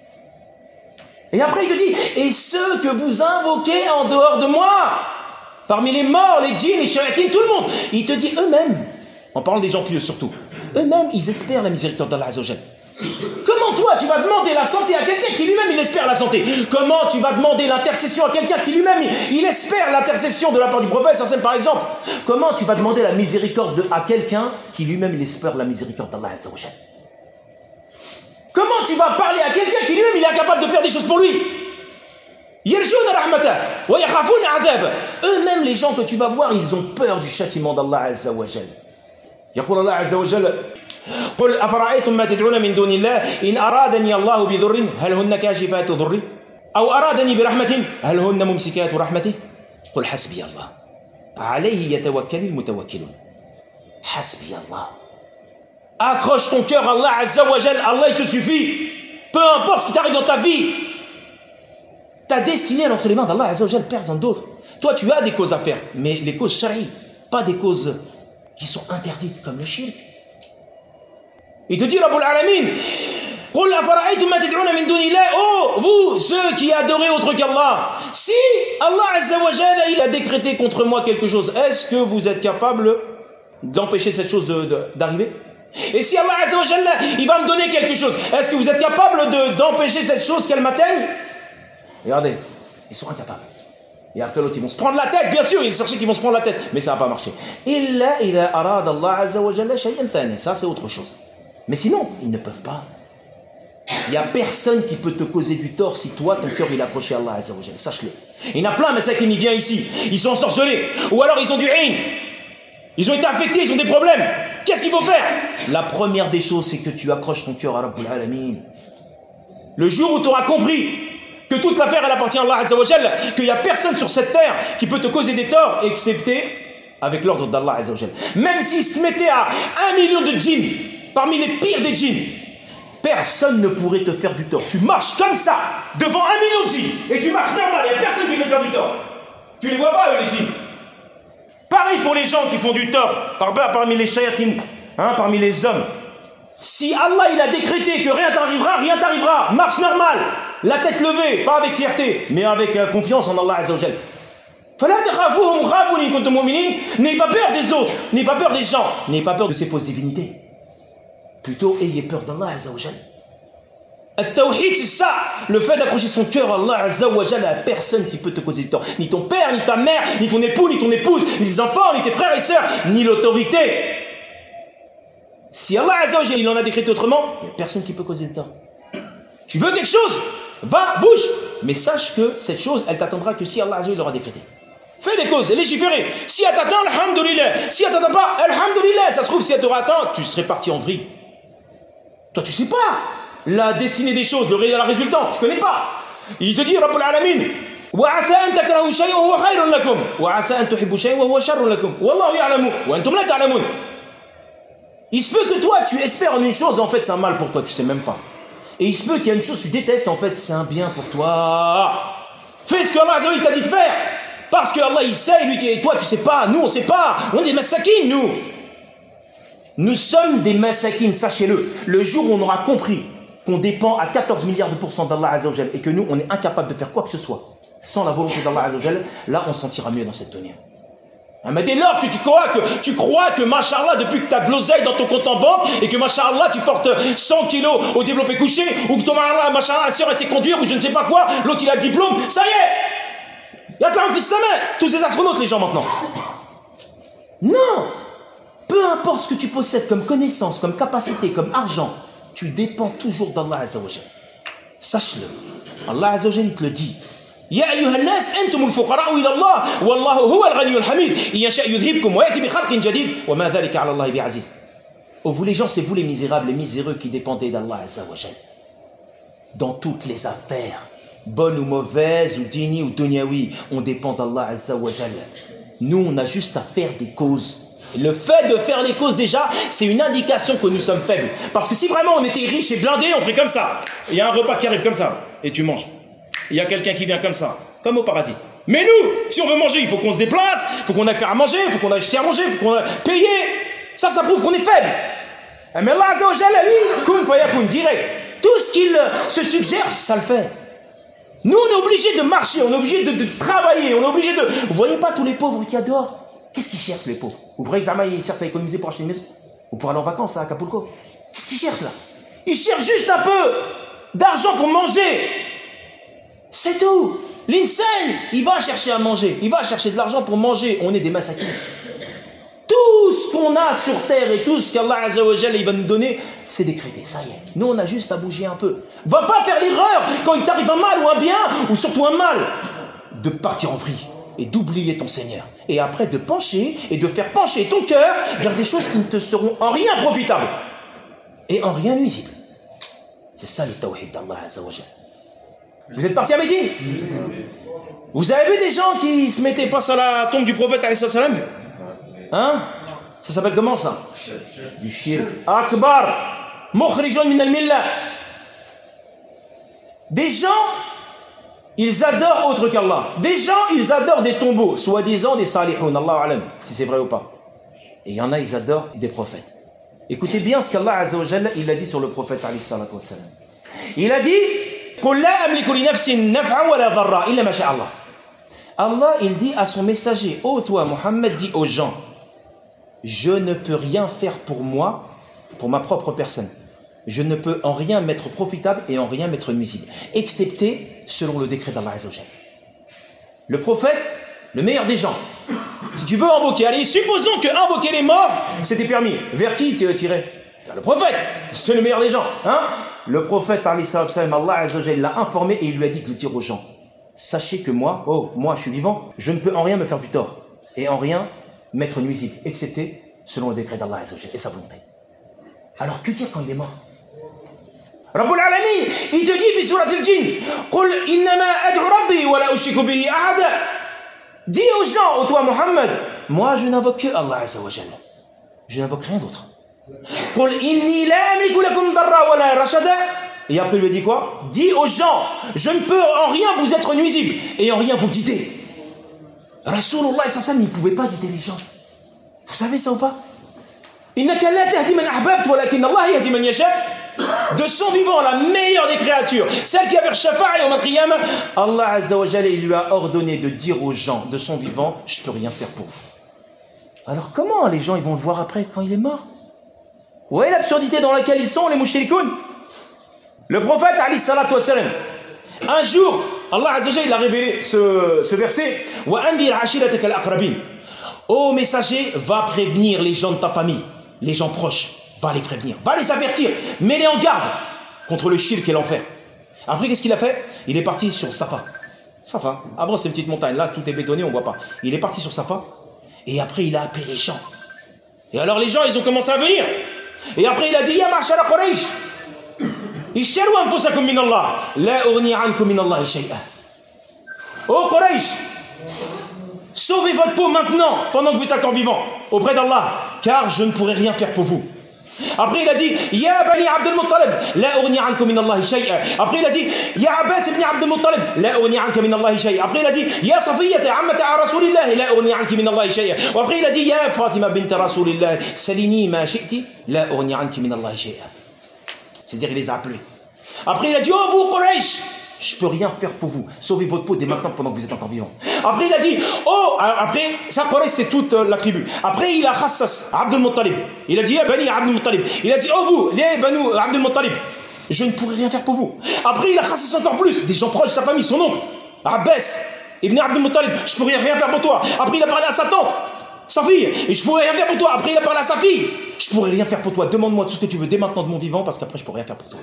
Et après il te dit et ceux que vous invoquez en dehors de moi, parmi les morts, les djinns, les shayatines, tout le monde, il te dit eux-mêmes, en parlant des gens pieux surtout, eux-mêmes ils espèrent la miséricorde d'Allah Azza wa Jalla. Comment toi tu vas demander la santé à quelqu'un qui lui-même il espère la santé? Comment tu vas demander l'intercession à quelqu'un qui lui-même il, il espère l'intercession de la part du prophète par exemple? Comment tu vas demander la miséricorde de, à quelqu'un qui lui-même il espère la miséricorde d'Allah Azza wa Jalla? Comment tu vas parler à quelqu'un qui lui-même il est incapable de faire des choses pour lui? Eux-mêmes les gens que tu vas voir ils ont peur du châtiment d'Allah Azza wa Jalla. يقول الله عز وجل قل أفرأيتم ما تدعون من دون الله إن أرادني الله بضر هل هن كاشفات ضري أو أرادني برحمة هل هن ممسكات رحمته قل حسبي الله عليه يتوكل المتوكلون حسبي الله. Accroche ton cœur à Allah Azza wa Jal, Allah il te suffit. Peu importe ce qui t'arrive dans ta vie, ta destinée est entre les mains d'Allah Azza wa Jal, personne d'autre. Toi tu as des causes à faire, mais les causes shari, pas des causes qui sont interdites comme le shirk. Il te dit, Rabbul Alamin, oh, vous, ceux qui adorez autre qu'Allah, si Allah Azza wa Jalla, il a décrété contre moi quelque chose, est-ce que vous êtes capable d'empêcher cette chose de, de, d'arriver? Et si Allah Azza wa Jalla, il va me donner quelque chose, est-ce que vous êtes capable de, d'empêcher cette chose qu'elle m'atteigne? Regardez, ils sont incapables. Et après l'autre, ils vont se prendre la tête, bien sûr, il y a des sorciers qui vont se prendre la tête, mais ça ne va pas marcher. Illa ila arad Allah Azza wa Jalla shay'an thani, ça c'est autre chose. Mais sinon, ils ne peuvent pas. Il n'y a personne qui peut te causer du tort si toi, ton cœur, il est accroché à Allah Azza wa Jalla, sache-le. Il y en a plein, mais ça qui vient ici, ils sont ensorcelés, ou alors ils ont du haine, ils ont été affectés, ils ont des problèmes. Qu'est-ce qu'il faut faire? La première des choses, c'est que tu accroches ton cœur à Rabbul Alamin. Le jour où tu auras compris que toute l'affaire, elle appartient à Allah Azza wa Jalla, qu'il n'y a personne sur cette terre qui peut te causer des torts, excepté avec l'ordre d'Allah Azza wa Jalla. Même s'il se mettait à un million de djinns, parmi les pires des djinns, personne ne pourrait te faire du tort. Tu marches comme ça, devant un million de djinns, et tu marches normal, il n'y a personne qui peut te faire du tort. Tu ne les vois pas, eux, les djinns. Pareil pour les gens qui font du tort, parmi les shayatin, hein, parmi les hommes. Si Allah il a décrété que rien t'arrivera, rien t'arrivera. Marche normal, la tête levée, pas avec fierté, mais avec euh, confiance en Allah Azza wa Jal. N'ayez pas peur des autres, n'ayez pas peur des gens, n'ayez pas peur de ces fausses divinités. Plutôt ayez peur d'Allah Azza wa Jal. Al-Tawhid, c'est ça, le fait d'accrocher son cœur à Allah Azza wa Jal, à personne qui peut te causer du tort. Ni ton père, ni ta mère, ni ton époux, ni ton épouse, ni tes enfants, ni tes frères et sœurs, ni l'autorité. Si Allah Azza wa Jal, il en a décrété autrement, il n'y a personne qui peut causer le tort. Tu veux quelque chose? Va, bouge. Mais sache que cette chose, elle t'attendra que si Allah Azza wa Jal l'aura décrété. Fais des causes, légiférer. Si elle t'attend, alhamdoulilah. Si elle t'attend pas, alhamdoulilah. Ça se trouve, si elle t'aura atteint, tu serais parti en vrille. Toi, tu sais pas la destinée des choses, le résultat, tu connais pas. Il te dit, Rabbul Alamin, وعسى أن تكرهوا شيئا وهو خير لكم وعسى أن تحبوا شيئا وهو شر لكم والله يعلم وأنتم لا تعلمون. Il se peut que toi, tu espères en une chose, en fait, c'est un mal pour toi, tu sais même pas. Et il se peut qu'il y a une chose que tu détestes, en fait, c'est un bien pour toi. Fais ce que Allah Azza wa Jalla t'a dit de faire. Parce que Allah, il sait, lui, et toi, tu sais pas. Nous, on sait pas. On est des massakines, nous. Nous sommes des massakines, sachez-le. Le jour où on aura compris qu'on dépend à quatorze milliards de pourcents d'Allah Azza wa Jalla et que nous, on est incapable de faire quoi que ce soit sans la volonté d'Allah Azza wa Jalla, là, on se sentira mieux dans cette dunya. Mais dès lors que tu crois que, tu crois que, machallah, depuis que tu as de l'oseille dans ton compte en banque et que, machallah, tu portes cent kilos au développé couché, ou que ton machallah, la soeur, elle sait conduire, ou je ne sais pas quoi, l'autre, il a le diplôme, ça y est! Il y a que fils sa main, tous ces astronautes, les gens, maintenant. Non! Peu importe ce que tu possèdes comme connaissance, comme capacité, comme argent, tu dépends toujours d'Allah Azza wa Jalla. Sache-le. Allah Azza wa Jalla, il te le dit. يا أيها الناس أنتم الفقراء إلى الله والله هو الغني الحميد إن يشاء يذهبكم ويأتي بخلق جديد وما ذلك على الله بعزيز. Oh, vous les gens, c'est vous les misérables, les miséreux qui dépendez d'Allah Azza wa Jalla. Dans toutes les affaires, bonnes ou mauvaises, ou dini ou dunyawi, on dépend d'Allah Azza wa Jalla. Nous, on a juste à faire des causes. Le fait de faire les causes déjà, c'est une indication que nous sommes faibles. Parce que si vraiment on était riche et blindé, on ferait comme ça. Il y a un repas qui arrive comme ça, et tu manges. Il y a quelqu'un qui vient comme ça, comme au paradis. Mais nous, si on veut manger, il faut qu'on se déplace, il faut qu'on aille faire à manger, il faut qu'on aille acheter à manger, il faut qu'on aille payer. Ça, ça prouve qu'on est faible. Mais Allah Azza wa Jalla, lui, kun fayakun, direct. Tout ce qu'il se suggère, ça le fait. Nous, on est obligés de marcher, on est obligés de, de travailler, on est obligés de... Vous voyez pas tous les pauvres qu'il y a dehors? Qu'est-ce qu'ils cherchent, les pauvres? Vous croyez que ils cherchent à économiser pour acheter une maison? Ou pour aller en vacances à Acapulco? Qu'est-ce qu'ils cherchent là? Ils cherchent juste un peu d'argent pour manger. C'est tout. L'insan, il va chercher à manger. Il va chercher de l'argent pour manger. On est des massakines. Tout ce qu'on a sur terre et tout ce qu'Allah Azza wa Jalla il va nous donner, c'est décrété. Ça y est. Nous, on a juste à bouger un peu. Va pas faire l'erreur quand il t'arrive un mal ou un bien, ou surtout un mal, de partir en vrille et d'oublier ton Seigneur. Et après de pencher et de faire pencher ton cœur vers des choses qui ne te seront en rien profitables et en rien nuisibles. C'est ça le tawhid d'Allah Azza wa Jalla. Vous êtes partis à Médine? Vous avez vu des gens qui se mettaient face à la tombe du prophète alayhi salam? Hein? Ça s'appelle comment ça? Du shirk. Akbar. Mukhrijun min al-millah. Des gens, ils adorent autre qu'Allah. Des gens, ils adorent des tombeaux, soi-disant des salihoun, Allah alam, si c'est vrai ou pas. Et il y en a, ils adorent des prophètes. Écoutez bien ce qu'Allah Azza wa Jalla, il a dit sur le prophète alayhi salatu wa salam. Il a dit قُلْ لَا أَمْلِكُ لِنَفْسٍ نَفْعًا وَلَا ضَرًّا إِلَّا مَا شَاءَ اللَّهُ. Allah, il dit à son messager, ô toi, Mohammed, dit aux gens, je ne peux rien faire pour moi, pour ma propre personne. Je ne peux en rien mettre profitable et en rien mettre nuisible, excepté selon le décret d'Allah Azza wa Jalla. Le prophète, le meilleur des gens. Si tu veux invoquer, allez, supposons que invoquer les morts, c'était permis. Vers qui tu tirais? Vers le prophète, c'est le meilleur des gens. Hein? Le prophète, alayhi salam, Allah Azza wa Jalla l'a informé et il lui a dit de le dire aux gens. Sachez que moi, oh, moi je suis vivant, je ne peux en rien me faire du tort et en rien m'être nuisible, excepté selon le décret d'Allah Azza wa Jalla et sa volonté. Alors que dire quand il est mort? Rabbul Alamin, il te dit, في سورة الجن, قل إنما أدعو ربي ولا أشرك به أحدا. Dis aux gens, ô toi Mohammed, moi je n'invoque que Allah Azza wa Jalla. Je n'invoque rien d'autre. قل إني لا أملك لكم ضرا ولا رشدا. Et après il lui dit quoi? Dis aux gens, je ne peux en rien vous être nuisible et en rien vous guider. Rasulullah sallallahu alayhi wa sallam, il ne pouvait pas guider les gens. Vous savez ça ou pas? Innaka la tahdi man ahbabta walakin Allah yahdi man yasha. De son vivant, la meilleure des créatures, celle qui a vers Shafa'a et au Qiyamah, Allah Azza wa Jalla, il lui a ordonné de dire aux gens de son vivant, je ne peux rien faire pour vous. Alors comment les gens ils vont le voir après quand il est mort? Vous voyez l'absurdité dans laquelle ils sont, les mouchirikoun? Le prophète, alayhi salatu wa salam, un jour, Allah Azza wa Jalla, il a révélé ce, ce verset, wa andir ashiratak al-aqrabin. Ô messager, va prévenir les gens de ta famille, les gens proches. Va les prévenir, va les avertir, mets-les en garde contre le shirk et l'enfer. Après, qu'est-ce qu'il a fait? Il est parti sur Safa. Safa, avant c'est une petite montagne, là tout est bétonné, on ne voit pas. Il est parti sur Safa, et après il a appelé les gens. Et alors les gens, ils ont commencé à venir. Et après il a dit, Ya ma'shara Quraysh, ishtaru anfusakum min Allah, la ughni ankum min Allah shay'a. Oh Quraysh, sauvez votre peau maintenant, pendant que vous êtes encore vivant, auprès d'Allah, car je ne pourrai rien faire pour vous. Après il a dit Ya bani Abdul Muttalib la ughni ankum min Allah shay'a. Après il a dit Ya Abbas ibn Abdul Muttalib la ughni anka min Allah shay'a. Après il a dit Ya Safiyyah ammata Rasulillah la ughni anki min Allah shay'a. Après il a dit Ya Fatima bint Rasulillah salini ma shi'ti la ughni anki min Allah shay'a. C'est-à-dire il les a appelés. Après il a dit Oh vous Quraysh, je ne peux rien faire pour vous. Sauvez votre peau dès maintenant pendant que vous êtes encore vivant. Après il a dit Oh, après ça Quraysh c'est toute la tribu. Après il a khassas Abdul Muttalib. Il a dit Ya bani Abdul Muttalib. Il a dit Oh vous, les banu Abdul Muttalib, je ne pourrai rien faire pour vous. Après il a khassas encore plus des gens proches de sa famille, son oncle Abbas ibn Abdul Muttalib, je ne pourrai rien faire pour toi. Après il a parlé à sa tante, sa fille, et je ne pourrai rien faire pour toi. Après il a parlé à sa fille, je ne pourrai rien faire pour toi. Demande-moi tout ce que tu veux dès maintenant de mon vivant, parce qu'après je ne pourrai rien faire pour toi.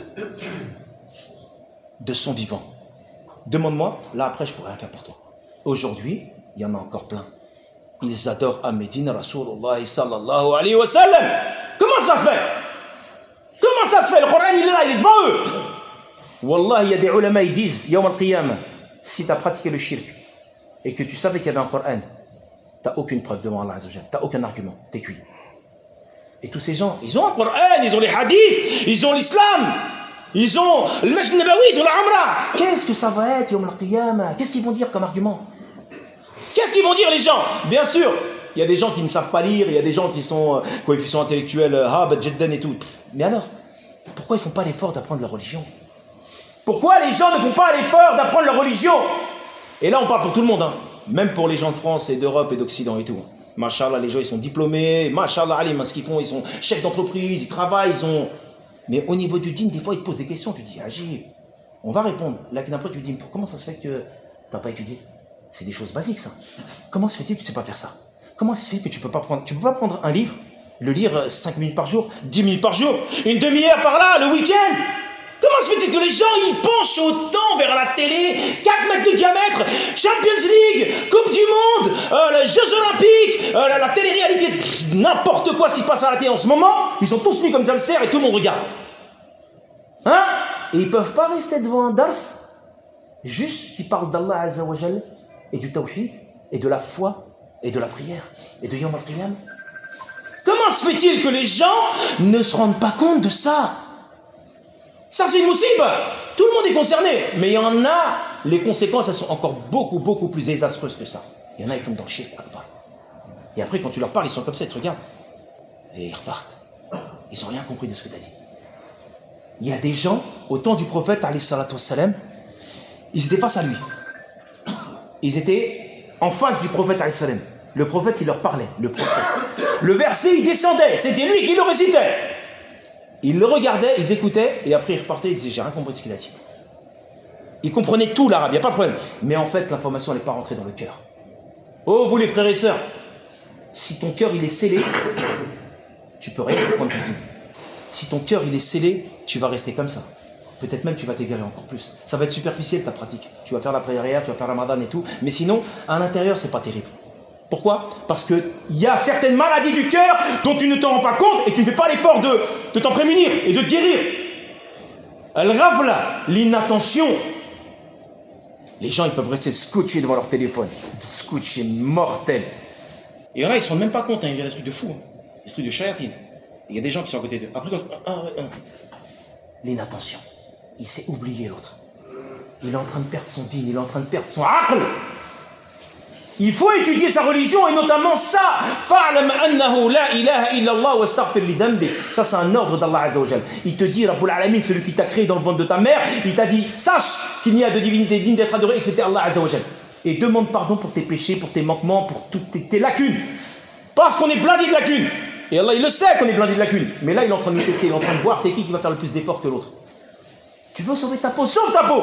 De son vivant. Demande-moi, là après je pourrais rien faire pour toi. Aujourd'hui, il y en a encore plein. Ils adorent à Médine Rasulullah sallallahu alayhi wa sallam. Comment ça se fait? Comment ça se fait? Le Coran il est là, il est devant eux. Wallah, il y a des ulama, ils disent, Yawm al-Qiyamah, si tu as pratiqué le shirk et que tu savais qu'il y avait un Coran, tu n'as aucune preuve devant Allah Azza wa Jalla, tu n'as aucun argument, tu es cuit. Et tous ces gens, ils ont un Coran, ils ont les hadiths, ils ont l'islam. Ils ont le Masjid Nabawi, ils ont la Umrah. Qu'est-ce que ça va être, Yawm al-Qiyamah? Qu'est-ce qu'ils vont dire comme argument? Qu'est-ce qu'ils vont dire les gens? Bien sûr, il y a des gens qui ne savent pas lire, il y a des gens qui sont coefficients intellectuels, Habad, Jeddan et tout. Mais alors, pourquoi ils ne font pas l'effort d'apprendre la religion? Pourquoi les gens ne font pas l'effort d'apprendre leur religion? Et là, on parle pour tout le monde, hein. Même pour les gens de France et d'Europe et d'Occident et tout. Masha'Allah, les gens, ils sont diplômés. Masha'Allah, alim, ce qu'ils font, ils sont chefs d'entreprise, ils travaillent, ils ont... Mais au niveau du dîn, des fois, ils te posent des questions. Tu dis, agis, on va répondre. Là, après, tu dis, comment ça se fait que tu n'as pas étudié? C'est des choses basiques, ça. Comment se fait-il que tu ne sais pas faire ça? Comment se fait que tu ne peux pas prendre... Tu peux pas prendre un livre, le lire cinq minutes par jour, dix minutes par jour, une demi-heure par là, le week-end? Comment se fait-il que les gens, ils penchent autant vers la télé, quatre mètres de diamètre, Champions League, Coupe du Monde, euh, les Jeux Olympiques, euh, la, la télé-réalité, n'importe quoi ce qui se passe à la télé en ce moment, ils sont tous mis comme ça le cerf et tout le monde regarde. Hein? Et ils ne peuvent pas rester devant un dars, juste qui parle d'Allah Azza wa Jal, et du tawhid, et de la foi, et de la prière, et de Yawm al-Qiyam. Comment se fait-il que les gens ne se rendent pas compte de ça? Ça, c'est une moussibe. Tout le monde est concerné. Mais il y en a, les conséquences, elles sont encore beaucoup, beaucoup plus désastreuses que ça. Il y en a, ils tombent dans le shirk. Et après, quand tu leur parles, ils sont comme ça, ils te regardent. Et ils repartent. Ils n'ont rien compris de ce que tu as dit. Il y a des gens, au temps du prophète, alayhi salatu wassalam, ils étaient face à lui. Ils étaient en face du prophète, alayhi salam. Le prophète, il leur parlait, le prophète. Le verset, il descendait, c'était lui qui le récitait. Ils le regardaient, ils écoutaient, et après ils repartaient, ils disaient, j'ai rien compris de ce qu'il a dit. Ils comprenaient tout l'arabe, il n'y a pas de problème. Mais en fait, l'information, elle n'est pas rentrée dans le cœur. Oh, vous les frères et sœurs, si ton cœur, il est scellé, tu peux rien comprendre du tout. Si ton cœur, il est scellé, tu vas rester comme ça. Peut-être même tu vas t'égarer encore plus. Ça va être superficiel ta pratique. Tu vas faire la prière, tu vas faire la Ramadan et tout. Mais sinon, à l'intérieur, c'est pas terrible. Pourquoi? Parce qu'il y a certaines maladies du cœur dont tu ne t'en rends pas compte et tu ne fais pas l'effort de, de t'en prémunir et de te guérir. Al-ghafla, l'inattention. Les gens, ils peuvent rester scotchés devant leur téléphone. Scotchés, mortels. Et il y en a, ils ne se rendent même pas compte. Hein. Il y a des trucs de fou. Hein. Des trucs de chayatine. Il y a des gens qui sont à côté d'eux. Après, quand... ah, ouais, ah. L'inattention. Il s'est oublié l'autre. Il est en train de perdre son dîne, il est en train de perdre son aql. Il faut étudier sa religion et notamment ça. Fa'lam annahu la ilaha illallah wa astaghfir li dambi. Ça c'est un ordre d'Allah Azza wa Jal. Il te dit, Rabbul Alamin, celui qui t'a créé dans le ventre de ta mère, il t'a dit, sache qu'il n'y a de divinité digne d'être adorée et que c'était Allah Azza wa Jal. Et demande pardon pour tes péchés, pour tes manquements, pour toutes tes, tes lacunes. Parce qu'on est blindé de lacunes. Et Allah il le sait qu'on est blindé de lacunes. Mais là il est en train de nous tester, il est en train de voir c'est qui qui va faire le plus d'efforts que l'autre. Tu veux sauver ta peau, sauve ta peau.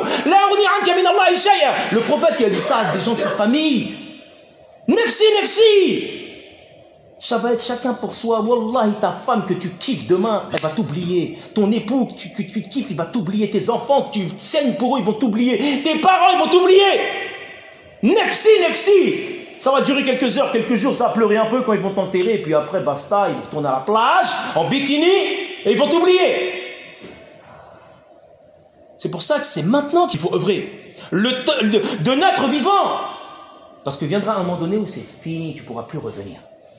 Le prophète qui a dit ça à des gens de sa famille. Nefsi, nefsi. Ça va être chacun pour soi. Wallahi, ta femme que tu kiffes demain, elle va t'oublier. Ton époux que tu, que tu kiffes, il va t'oublier. Tes enfants que tu saignes pour eux, ils vont t'oublier. Tes parents, ils vont t'oublier. Nefsi, nefsi. Ça va durer quelques heures, quelques jours, ça va pleurer un peu quand ils vont t'enterrer. Et puis après, basta, ils vont retourner à la plage, en bikini, et ils vont t'oublier. C'est pour ça que c'est maintenant qu'il faut œuvrer. Le de, de naître vivant. Parce que viendra un moment donné où c'est fini, tu ne pourras plus revenir.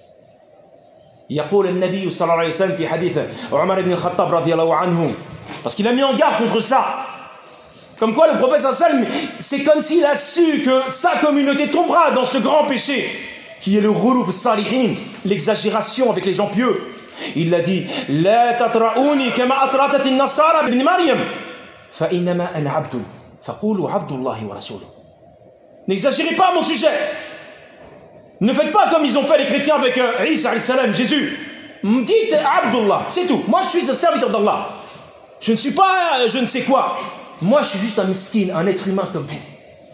يقول النبي صلى الله عليه وسلم في حديث عمر بن الخطاب رضي الله عنه. Parce qu'il a mis en garde contre ça. Comme quoi le prophète sallallahu alayhi wa sallam, c'est comme s'il a su que sa communauté tombera dans ce grand péché, qui est le ghuluf salihin, l'exagération avec les gens pieux. Il a dit لا تطرؤوني كما أطرأت النصارى بن مريم فإنما أنا عبد فقولوا عبد الله ورسوله. N'exagérez pas mon sujet. Ne faites pas comme ils ont fait les chrétiens avec euh, Isa alayhi salam, Jésus. Dites Abdullah, c'est tout. Moi je suis un serviteur d'Allah. Je ne suis pas euh, je ne sais quoi. Moi je suis juste un miskin, un être humain comme vous.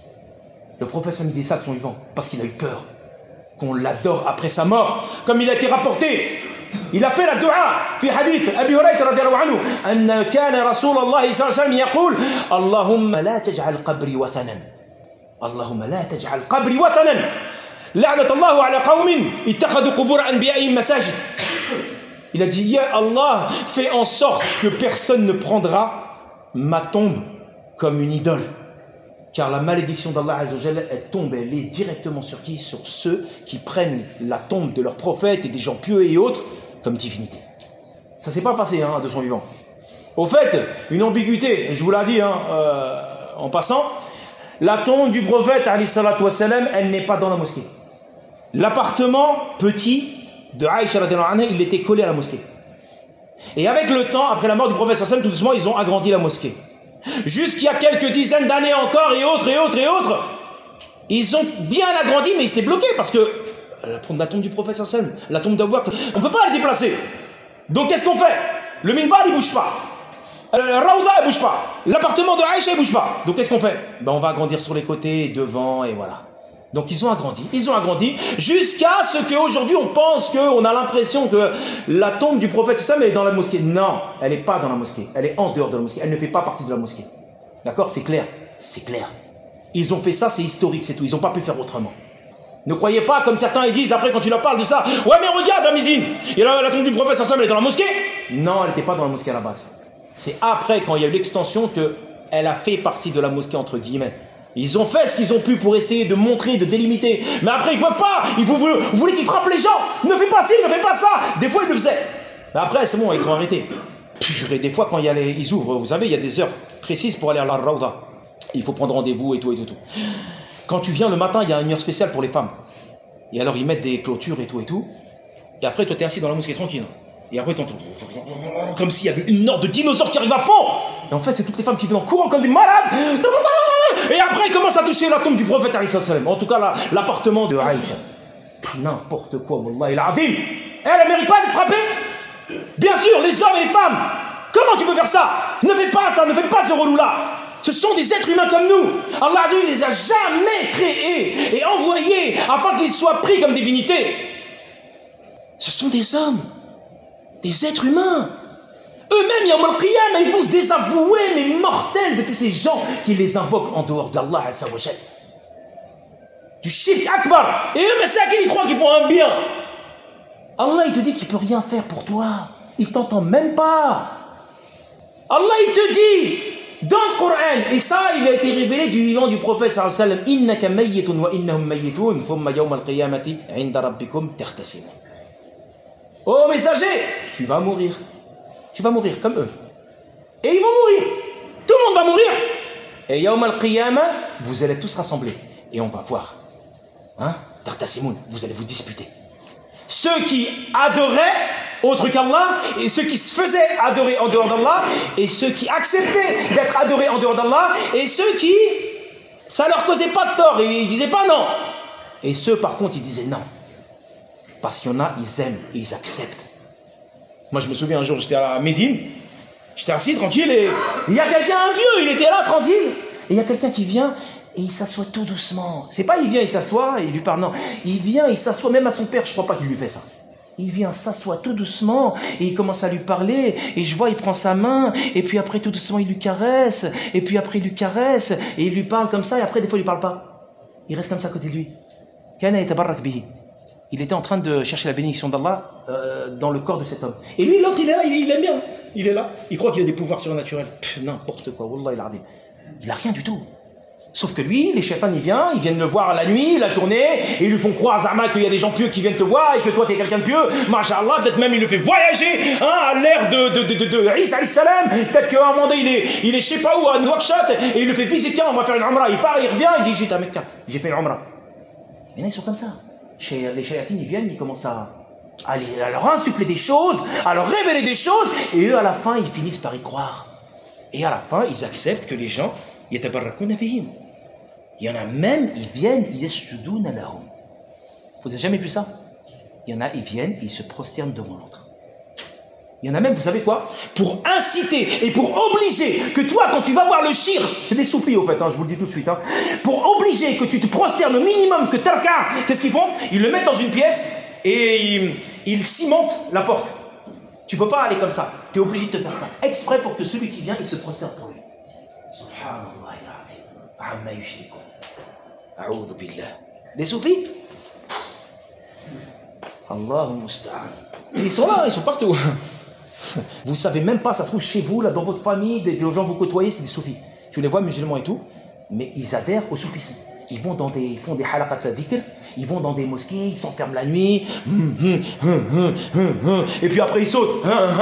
Le prophète a dit ça de son vivant parce qu'il a eu peur qu'on l'adore après sa mort, comme il a été rapporté. Il a fait la dua في حديث أبي هريرة رضي الله عنه أن كان رسول الله صلى الله عليه وسلم يقول اللهم لا تجعل قبري وثنا اللهم لا تجعل قبري وثنا لعنة الله على قوم اتخذوا قبور أنبيائهم مساجد. Il a dit ya Allah, fais en sorte que personne ne prendra ma tombe comme une idole. Car la malédiction d'Allah Azza wa Jalla, elle tombe, elle est directement sur qui? Sur ceux qui prennent la tombe de leurs prophètes et des gens pieux et autres comme divinité. Ça s'est pas passé hein, de son vivant. Au fait, une ambiguïté, je vous l'ai dit hein, euh, en passant, la tombe du prophète, alayhi salatu wassalam, elle n'est pas dans la mosquée. L'appartement petit de Aïcha radhiyallahu anha, il était collé à la mosquée. Et avec le temps, après la mort du prophète sallallahu alayhi wa sallam, tout doucement, ils ont agrandi la mosquée. Jusqu'il y a quelques dizaines d'années encore, et autres, et autres, et autres, ils ont bien agrandi, mais ils s'étaient bloqués, parce que la tombe du prophète sallallahu alayhi wa sallam, la tombe d'Abu Bakr, on ne peut pas la déplacer. Donc qu'est-ce qu'on fait? Le minbar, il ne bouge pas. Le Rawda, il ne bouge pas. L'appartement de Aïcha, il ne bouge pas. Donc qu'est-ce qu'on fait? Ben, on va agrandir sur les côtés, devant, et voilà. Donc ils ont agrandi, ils ont agrandi, jusqu'à ce qu'aujourd'hui on pense qu'on a l'impression que la tombe du prophète sallallahu alayhi wa sallam est dans la mosquée. Non, elle n'est pas dans la mosquée, elle est en dehors de la mosquée, elle ne fait pas partie de la mosquée. D'accord? C'est clair, c'est clair. Ils ont fait ça, c'est historique, c'est tout, ils n'ont pas pu faire autrement. Ne croyez pas, comme certains ils disent, après quand tu leur parles de ça, ouais mais regarde à Médine, et la, la tombe du prophète sallallahu alayhi wa sallam elle est dans la mosquée. Non, elle n'était pas dans la mosquée à la base. C'est après, quand il y a eu l'extension, qu'elle a fait partie de la mosquée entre guillemets. Ils ont fait ce qu'ils ont pu pour essayer de montrer, de délimiter. Mais après, ils ne peuvent pas. Ils vous, vous voulez qu'ils frappent les gens. Ne fais pas ci, ne fais pas ça. Des fois, ils le faisaient. Mais après, c'est bon, ils ont arrêté. Purée, des fois, quand il y a les, ils ouvrent, vous savez, il y a des heures précises pour aller à la Rawda. Il faut prendre rendez-vous et tout, et tout, et tout. Quand tu viens le matin, il y a une heure spéciale pour les femmes. Et alors, ils mettent des clôtures et tout, et tout. Et après, toi, tu es assis dans la mosquée tranquille. Et après, t'entends comme s'il y avait une horde de dinosaures qui arrive à fond. Et en fait, c'est toutes les femmes qui viennent en courant comme des malades. Et après, ils commencent à toucher la tombe du prophète, alayhi salam. En tout cas, l'appartement de Aïcha. N'importe quoi, wallah, il a dit. Elle ne mérite pas d'être frappée. Bien sûr, les hommes et les femmes. Comment tu peux faire ça? Ne fais pas ça, ne fais pas ce relou-là. Ce sont des êtres humains comme nous. Allah ne les a jamais créés et envoyés afin qu'ils soient pris comme divinités. Ce sont des hommes, des êtres humains. Eux-mêmes, Yawm al-Qiyamah, ils vont se désavouer, mais mortels, de tous ces gens qui les invoquent en dehors d'Allah Azza wa Jal. Du shirk akbar. Et eux, mais c'est à qui ils croient qu'ils font un bien. Allah, il te dit qu'il ne peut rien faire pour toi. Il ne t'entend même pas. Allah, il te dit dans le Coran, et ça, il a été révélé du vivant du prophète sallallahu alayhi wa sallam, innaka mayyitun wa innahum mayyitun, thumma yawm al-qiyamati 'inda rabbikum tahtasimun. Oh messager, tu vas mourir. Tu vas mourir comme eux. Et ils vont mourir. Tout le monde va mourir. Et yawm al-qiyamah, vous allez tous rassembler. Et on va voir. Hein? Tahtasimun, vous allez vous disputer. Ceux qui adoraient autre qu'Allah, et ceux qui se faisaient adorer en dehors d'Allah, et ceux qui acceptaient d'être adorés en dehors d'Allah, et ceux qui, ça leur causait pas de tort, et ils disaient pas non. Et ceux par contre, ils disaient non. Parce qu'il y en a, ils aiment, et ils acceptent. Moi je me souviens un jour, j'étais à Médine, j'étais assis tranquille, et il y a quelqu'un, un vieux, il était là tranquille, et il y a quelqu'un qui vient, et il s'assoit tout doucement. C'est pas il vient, il s'assoit, et il lui parle, non. Il vient, il s'assoit, même à son père, je crois pas qu'il lui fait ça. Il vient, s'assoit tout doucement, et il commence à lui parler, et je vois, il prend sa main, et puis après, tout doucement, il lui caresse, et puis après, il lui caresse, et il lui parle comme ça, et après, des fois, il lui parle pas. Il reste comme ça à côté de lui. Il était en train de chercher la bénédiction d'Allah euh, dans le corps de cet homme. Et lui, l'autre, il est là, il, il aime bien. Il est là, il croit qu'il a des pouvoirs surnaturels. Pff, n'importe quoi, wallah, il a rien. Il a rien du tout. Sauf que lui, les shaytans, ils viennent, ils viennent le voir la nuit, la journée, et ils lui font croire, Zama, qu'il y a des gens pieux qui viennent te voir, et que toi, tu es quelqu'un de pieux. Masha'Allah, peut-être même il le fait voyager, hein, à l'ère de, de, de, de, de Isa alayhi salam. Peut-être qu'à un moment donné, il est, il est je sais pas où, à Nouakchott, et il le fait visiter, tiens, on va faire une umrah. Il part, il revient, il dit, j'ai à Mecca, j'ai fait une umrah. Il y en a, ils sont comme ça. Chez les shayatines, ils viennent, ils commencent à, à, les, à leur insuffler des choses, à leur révéler des choses, et eux, à la fin, ils finissent par y croire. Et à la fin, ils acceptent que les gens, yatabarrakouna bihim. Il y en a même, ils viennent, ils yasjudouna lahum. Vous n'avez jamais vu ça? Il y en a, ils viennent, ils se prosternent devant l'autre. Il y en a même, vous savez quoi? Pour inciter et pour obliger que toi, quand tu vas voir le shir, c'est des soufis au fait, hein, je vous le dis tout de suite, hein, pour obliger que tu te prosternes au minimum, que tarka, qu'est-ce qu'ils font? Ils le mettent dans une pièce et ils, ils cimentent la porte. Tu ne peux pas aller comme ça. Tu es obligé de te faire ça. Exprès pour que celui qui vient, il se prosterne pour lui. Subhanallah, amma yushrikun. A'udhu billah. Les soufis? Allahu musta'an. Ils sont là, ils sont partout. Vous savez même pas, ça se trouve chez vous, là, dans votre famille, des, des gens que vous côtoyez, c'est des soufis. Tu les vois musulmans et tout, mais ils adhèrent au soufisme. Ils vont dans des, ils font des halaqat dhikr, ils vont dans des mosquées, ils s'enferment la nuit, et puis après ils sautent,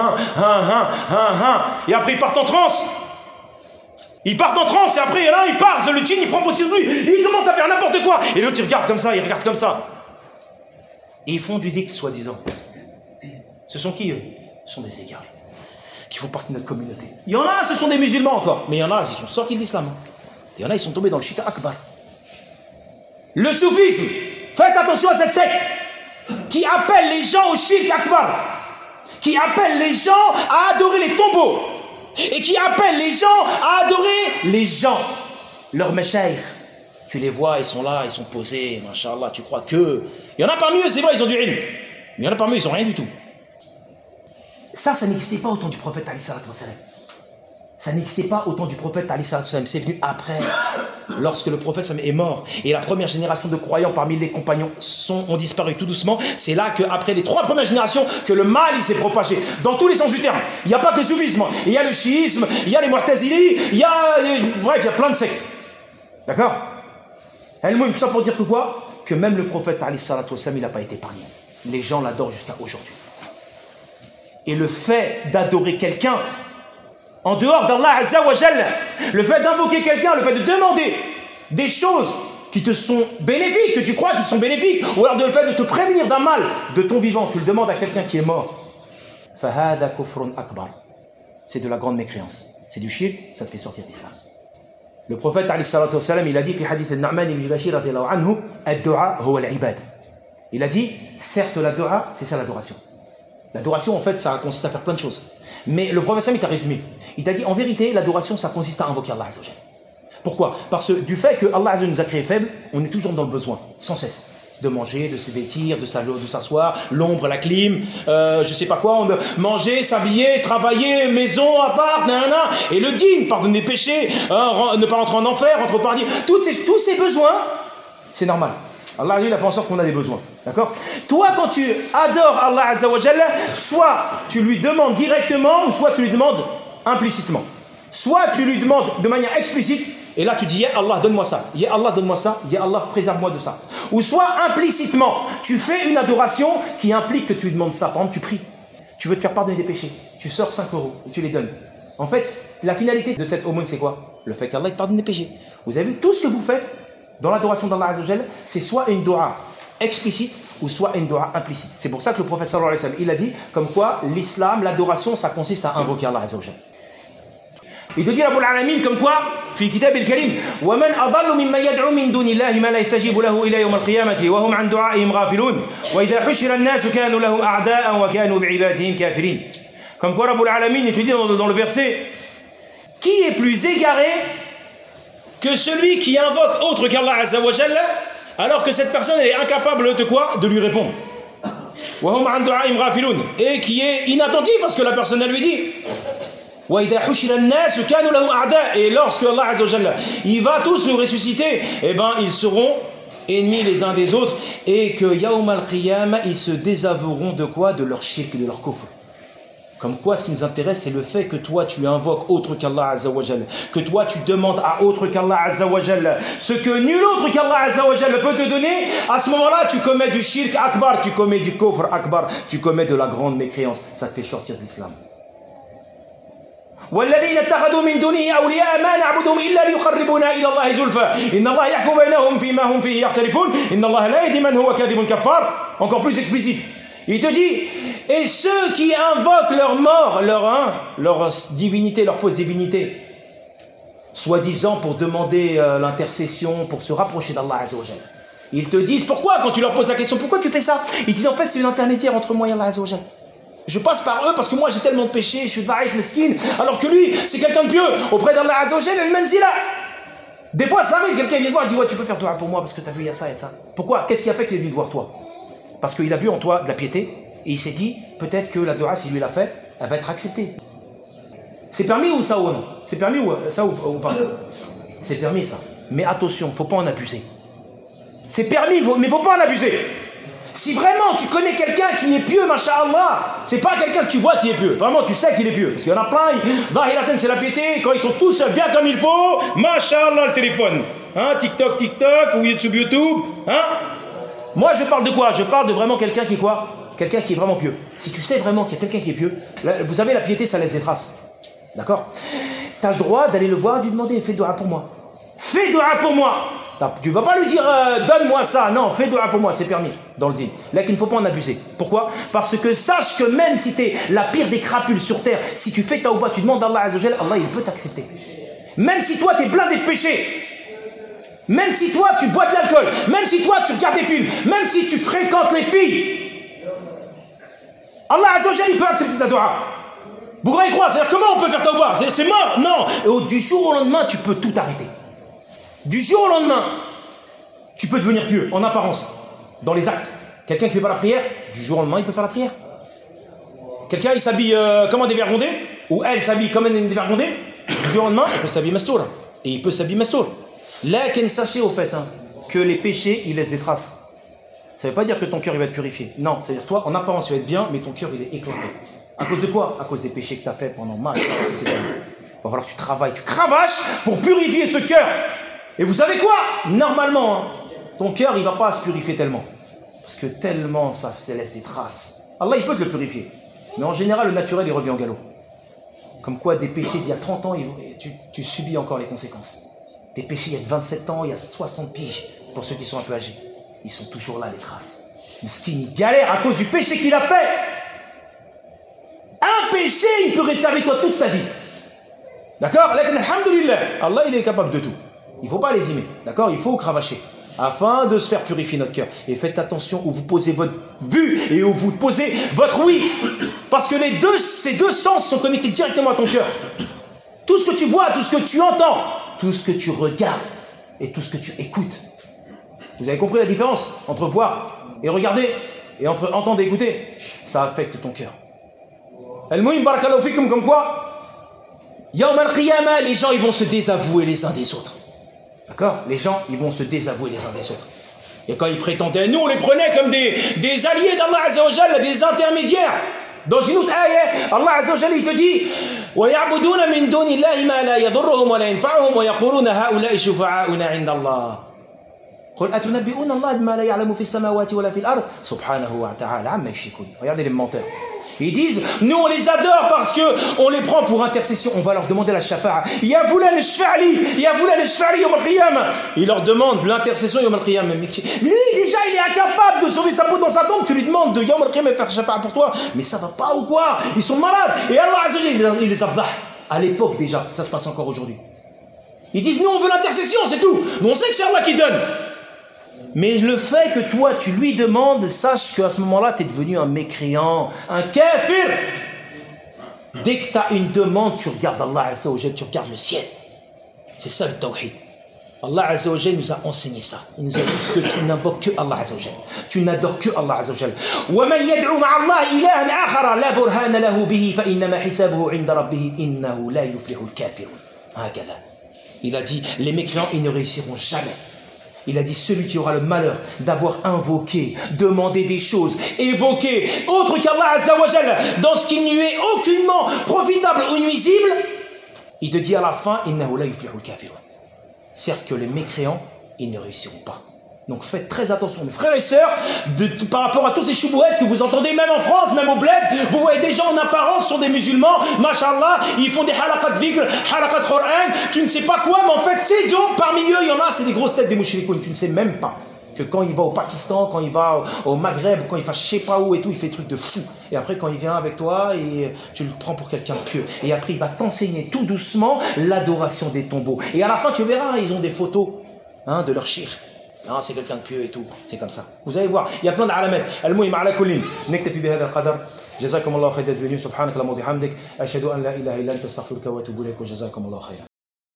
et après ils partent en transe. Ils partent en transe, et après là, ils partent, le djinn il prend possession de lui, et il commence à faire n'importe quoi. Et l'autre il regarde comme ça, il regarde comme ça. Et ils font du dhikr, soi-disant. Ce sont qui eux? Ce sont des égarés, qui font partie de notre communauté. Il y en a, ce sont des musulmans encore, mais il y en a, ils sont sortis de l'islam. Il y en a, ils sont tombés dans le shirk akbar. Le soufisme, faites attention à cette secte qui appelle les gens au shirk akbar, qui appelle les gens à adorer les tombeaux, et qui appelle les gens à adorer les gens, leurs mashayikh. Tu les vois, ils sont là, ils sont posés, mashallah, tu crois que... Il y en a parmi eux, c'est vrai, ils ont du ilm, mais il y en a parmi eux, ils n'ont rien du tout. Ça, ça n'existait pas au temps du prophète alayhi salatu wassalam. Ça n'existait pas au temps du prophète alayhi salatu wassalam. C'est venu après, lorsque le prophète est mort et la première génération de croyants parmi les compagnons sont, ont disparu tout doucement. C'est là qu'après les trois premières générations que le mal il s'est propagé dans tous les sens du terme. Il n'y a pas que le soufisme, il y a le chiisme, il y a les mu'tazili, il y a bref, il y a plein de sectes. D'accord? Elle-même, tout ça pour dire que quoi? Que même le prophète alayhi salatu wassalam, il n'a pas été épargné. Les gens l'adorent jusqu'à aujourd'hui. Et le fait d'adorer quelqu'un en dehors d'Allah Azza wa Jalla, le fait d'invoquer quelqu'un, le fait de demander des choses qui te sont bénéfiques, que tu crois qu'ils sont bénéfiques, ou alors le fait de te prévenir d'un mal de ton vivant, tu le demandes à quelqu'un qui est mort. فَهَذَا كُفْرٌ أَكْبَرٌ. C'est de la grande mécréance. C'est du shirk, ça te fait sortir d'islam. Le prophète, alayhi salatu wassalam, il a dit, fi hadith al-Nu'man ibn Bashir, radiyallahu anhu, ad-du'a huwa al-ibad. Il a dit, certes, la dua, c'est ça l'adoration. L'adoration, en fait, ça consiste à faire plein de choses. Mais le prophète, il t'a résumé. Il t'a dit, en vérité, l'adoration, ça consiste à invoquer Allah Azza wa Jalla. Pourquoi? Parce que du fait que Allah Azza wa Jalla nous a créés faibles, on est toujours dans le besoin, sans cesse. De manger, de se vêtir, de s'asseoir, l'ombre, la clim, euh, je sais pas quoi, on, manger, s'habiller, travailler, maison, appart, nanana, et le dîn, pardonner les péchés, hein, ne pas rentrer en enfer, entre paradis, toutes ces, tous ces besoins, c'est normal. Allah il a fait en sorte qu'on a des besoins, d'accord? Toi, quand tu adores Allah Azza wa Jalla, soit tu lui demandes directement, ou soit tu lui demandes implicitement. Soit tu lui demandes de manière explicite, et là tu dis, Ya Allah, donne-moi ça, Ya Allah, donne-moi ça, Ya Allah, préserve-moi de ça. Ou soit implicitement, tu fais une adoration qui implique que tu lui demandes ça. Par exemple, tu pries, tu veux te faire pardonner des péchés, tu sors cinq euros et tu les donnes. En fait, la finalité de cette aumône, c'est quoi? Le fait qu'Allah te pardonne des péchés. Vous avez vu, tout ce que vous faites dans l'adoration d'Allah Azza wa Jalla, c'est soit une dua explicite ou soit une dua implicite. C'est pour ça que le prophète sallallahu alayhi wa sallam, il a dit, comme quoi l'islam, l'adoration, ça consiste à invoquer Allah Azza wa Jalla. Il te dit Rabbul Alamin comme quoi, في كتاب الكريم ومن أضل ممن يدعو من دون الله ما لا يستجيب له إلى يوم القيامة وهم عن دعائهم غافلون وإذا حشر الناس كانوا له أعداء وكانوا بعبادهم كافرين. Comme quoi Rabbul Alamin, il te dit dans, dans le verset, qui est plus égaré que celui qui invoque autre qu'Allah Azza wa Jalla alors que cette personne est incapable de quoi? De lui répondre. وهم عن دعائهم غافلون, et qui est inattentif parce que la personne elle lui dit. Et lorsque Allah Azza wa Jalla, il va tous nous ressusciter, eh ben ils seront ennemis les uns des autres, et que Yawm al-Qiyamah, ils se désavoueront de quoi? De leur shirk, de leur kufr. Comme quoi, ce qui nous intéresse, c'est le fait que toi, tu invoques autre qu'Allah Azza wa Jalla, que toi, tu demandes à autre qu'Allah Azza wa Jalla ce que nul autre qu'Allah Azza wa Jalla peut te donner. À ce moment-là, tu commets du shirk akbar, tu commets du kufr akbar, tu commets de la grande mécréance. Ça te fait sortir de l'islam. والذين اتخذوا من دونه أولياء ما نعبدهم إلا ليقربونا إلى الله زلفى إن الله يحكم بينهم فيما هم فيه يختلفون إن الله لا يهدي من هو كاذب كفار. Encore plus explicite. Il te dit, et ceux qui invoquent leur mort, leur, hein, leur divinité, leur fausse divinité, soi-disant pour demander euh, l'intercession, pour se rapprocher d'Allah Azza wa Jalla. Ils te disent, pourquoi, quand tu leur poses la question, pourquoi tu fais ça? Ils disent, en fait, c'est une intermédiaire entre moi et Allah Azza wa Jalla. Je passe par eux parce que moi j'ai tellement de péchés, je suis da'if meskin, alors que lui, c'est quelqu'un de pieux, auprès d'Allah Azza wa Jalla, il manzila. Des fois, ça arrive, quelqu'un vient te voir et dit, ouais, tu peux faire dua pour moi parce que tu as vu, il y a ça et ça. Pourquoi? Qu'est-ce qui a fait qu'il est venu te voir toi? Parce qu'il a vu en toi de la piété, et il s'est dit, peut-être que la dua, s'il lui l'a fait, elle va être acceptée. C'est permis ou ça ou non? C'est permis ou ça ou, ou pas? C'est permis ça. Mais attention, il ne faut pas en abuser. C'est permis, mais il ne faut pas en abuser. Si vraiment tu connais quelqu'un qui est pieux, masha'Allah, c'est pas quelqu'un que tu vois qui est pieux. Vraiment, tu sais qu'il est pieux. Parce qu'il y en a plein, Zahiraten, c'est la piété. Quand ils sont tous seuls, bien comme il faut, masha'Allah, le téléphone. Hein, TikTok, TikTok, ou YouTube, YouTube. Hein? Moi, je parle de quoi? Je parle de vraiment quelqu'un qui est quoi? Quelqu'un qui est vraiment pieux. Si tu sais vraiment qu'il y a quelqu'un qui est pieux, là, vous savez, la piété, ça laisse des traces. D'accord? Tu as le droit d'aller le voir et de lui demander, fais dua pour moi. Fais dua pour moi. Tu ne vas pas lui dire euh, donne-moi ça, non, fais dua pour moi, c'est permis dans le dîn. Là, il ne faut pas en abuser. Pourquoi? Parce que sache que même si tu es la pire des crapules sur terre, si tu fais taouba, tu demandes à Allah Azza wa Jalla, Allah il peut t'accepter. Même si toi tu es blindé de péché, même si toi tu bois de l'alcool, même si toi tu regardes des films, même si tu fréquentes les filles, Allah Azza wa Jalla il peut accepter ta dua. Vous croyez quoi? C'est-à-dire comment on peut faire taouba? C'est mort? Non. Et du jour au lendemain, tu peux tout arrêter. Du jour au lendemain, tu peux devenir pieux, en apparence, dans les actes. Quelqu'un qui ne fait pas la prière, du jour au lendemain, il peut faire la prière. Quelqu'un, il s'habille euh, comme un dévergondé, ou elle s'habille comme un dévergondé, du jour au lendemain, il peut s'habiller mastour. Et il peut s'habiller mastour. Là, sachez au fait hein, que les péchés, ils laissent des traces. Ça ne veut pas dire que ton cœur il va être purifié. Non, c'est-à-dire toi, en apparence, tu vas être bien, mais ton cœur, il est éclaté. À cause de quoi? À cause des péchés que tu as fait pendant mal. Il va falloir que tu travailles, tu cravaches pour purifier ce cœur. Et vous savez quoi? Normalement, hein, ton cœur, il ne va pas se purifier tellement. Parce que tellement, ça, ça laisse des traces. Allah, il peut te le purifier. Mais en général, le naturel, il revient au galop. Comme quoi, des péchés d'il y a trente ans, il, tu, tu subis encore les conséquences. Des péchés il y a vingt-sept ans, il y a soixante piges, pour ceux qui sont un peu âgés. Ils sont toujours là, les traces. Mais ce qui galère à cause du péché qu'il a fait. il peut rester avec toi toute ta vie. D'accord? Alhamdulillah, Allah il est capable de tout. Il ne faut pas les aimer. D'accord? Il faut cravacher. Afin de se faire purifier notre cœur. Et faites attention où vous posez votre vue et où vous posez votre oui. Parce que les deux, ces deux sens sont connectés directement à ton cœur. Tout ce que tu vois, tout ce que tu entends, tout ce que tu regardes et tout ce que tu écoutes. Vous avez compris la différence entre voir et regarder et entre entendre et écouter? Ça affecte ton cœur. Al-Muhim barakallahu fikum, comme quoi, Yawm al-Qiyamah, les gens ils vont se désavouer les uns des autres. D'accord? Les gens, ils vont se désavouer les uns des autres. Et quand ils prétendaient, nous on les prenait comme des, des alliés d'Allah Azza wa Jalla, des intermédiaires. Dans une autre ayah, Allah Azza wa Jalla, il te dit وَيَعْبُدُونَ مِن دُونِ اللَّهِ مَا لَا يَضُرُّهُمْ وَلَا يَنْفَعُهُمْ وَيَقُولُونَ هَؤُلَاءِ شُفَعَاؤُنَا عِندَ اللَّهِ قُلْ أَتُنَبِّئُونَ اللَّهَ بِمَا لَا يَعْلَمُ فِي السَّمَاوَاتِ وَلَا فِي الْأَرْضِ سُبْحَانَهُ وَتَعَالَى عَمَّا يُشْرِكُونَ. Regardez les menteurs. Ils disent, nous on les adore parce qu'on les prend pour intercession. On va leur demander la shafa'a. Ya voulan shfa'li, ya voulan shfa'li yawm al-qiyamah. Il leur demande l'intercession yawm al-qiyamah. Lui déjà il est incapable de sauver sa peau dans sa tombe. Tu lui demandes de yawm al-qiyamah faire shafa'a pour toi. Mais ça va pas ou quoi? Ils sont malades. Et Allah Azza wa Jalla il les a. À l'époque déjà, ça se passe encore aujourd'hui. Ils disent, nous on veut l'intercession, c'est tout. Nous on sait que c'est Allah qui donne. Mais le fait que toi tu lui demandes, sache qu'à ce moment-là tu es devenu un mécréant, un kafir. Dès que tu as une demande, tu regardes Allah Azza wa Jalla, tu regardes le ciel. C'est ça le tawhid. Allah Azza wa Jalla nous a enseigné ça. Il nous a dit que tu n'invoques que Allah Azza wa Jalla. Tu n'adores que Allah Azza wa Jalla. وَمَنْ يَدْعُ مَعَ اللَّهِ إِلَهًا آخَرَ لَا بُرْهَانَ لَهُ بِهِ فَإِنَّمَا حِسَابُهُ عِنْدَ رَبِّهِ إِنَّهُ لَا يُفْلِحُ الْكَافِرُونَ. هكذا. Il a dit, les mécréants, ils ne réussiront jamais. Il a dit, celui qui aura le malheur d'avoir invoqué, demandé des choses, évoqué, autre qu'Allah Azza wa Jalla, dans ce qui ne lui est aucunement profitable ou nuisible, il te dit à la fin, innahu la yuflihu al-kafirun. C'est-à-dire que les mécréants, ils ne réussiront pas. Donc faites très attention, mes frères et sœurs, de, de, par rapport à toutes ces choubouettes que vous entendez, même en France, même au bled, vous voyez des gens en apparence sont des musulmans, mashallah, ils font des halaqat dhikr, halaqat Qur'an, tu ne sais pas quoi, mais en fait, c'est donc, parmi eux, il y en a, c'est des grosses têtes des mouchrikoun, tu ne sais même pas que quand il va au Pakistan, quand il va au, au Maghreb, quand il va je sais pas où et tout, il fait des trucs de fou. Et après, quand il vient avec toi, et tu le prends pour quelqu'un de pieux. Et après, il va t'enseigner tout doucement l'adoration des tombeaux. Et à la fin, tu verras, ils ont des photos hein, de leur shir. Non, c'est quelqu'un de pieux et tout, c'est comme ça. Vous allez voir, il y a plein d'alamet. Al-muhim ala kullin, naktafi bi hadha al-qadar. Jazakum Allah khayran, subhanak Allahumma wa bihamdik, ashhadu an la ilaha illa anta astaghfiruka wa atubu ilayk wa jazakum Allah khayran.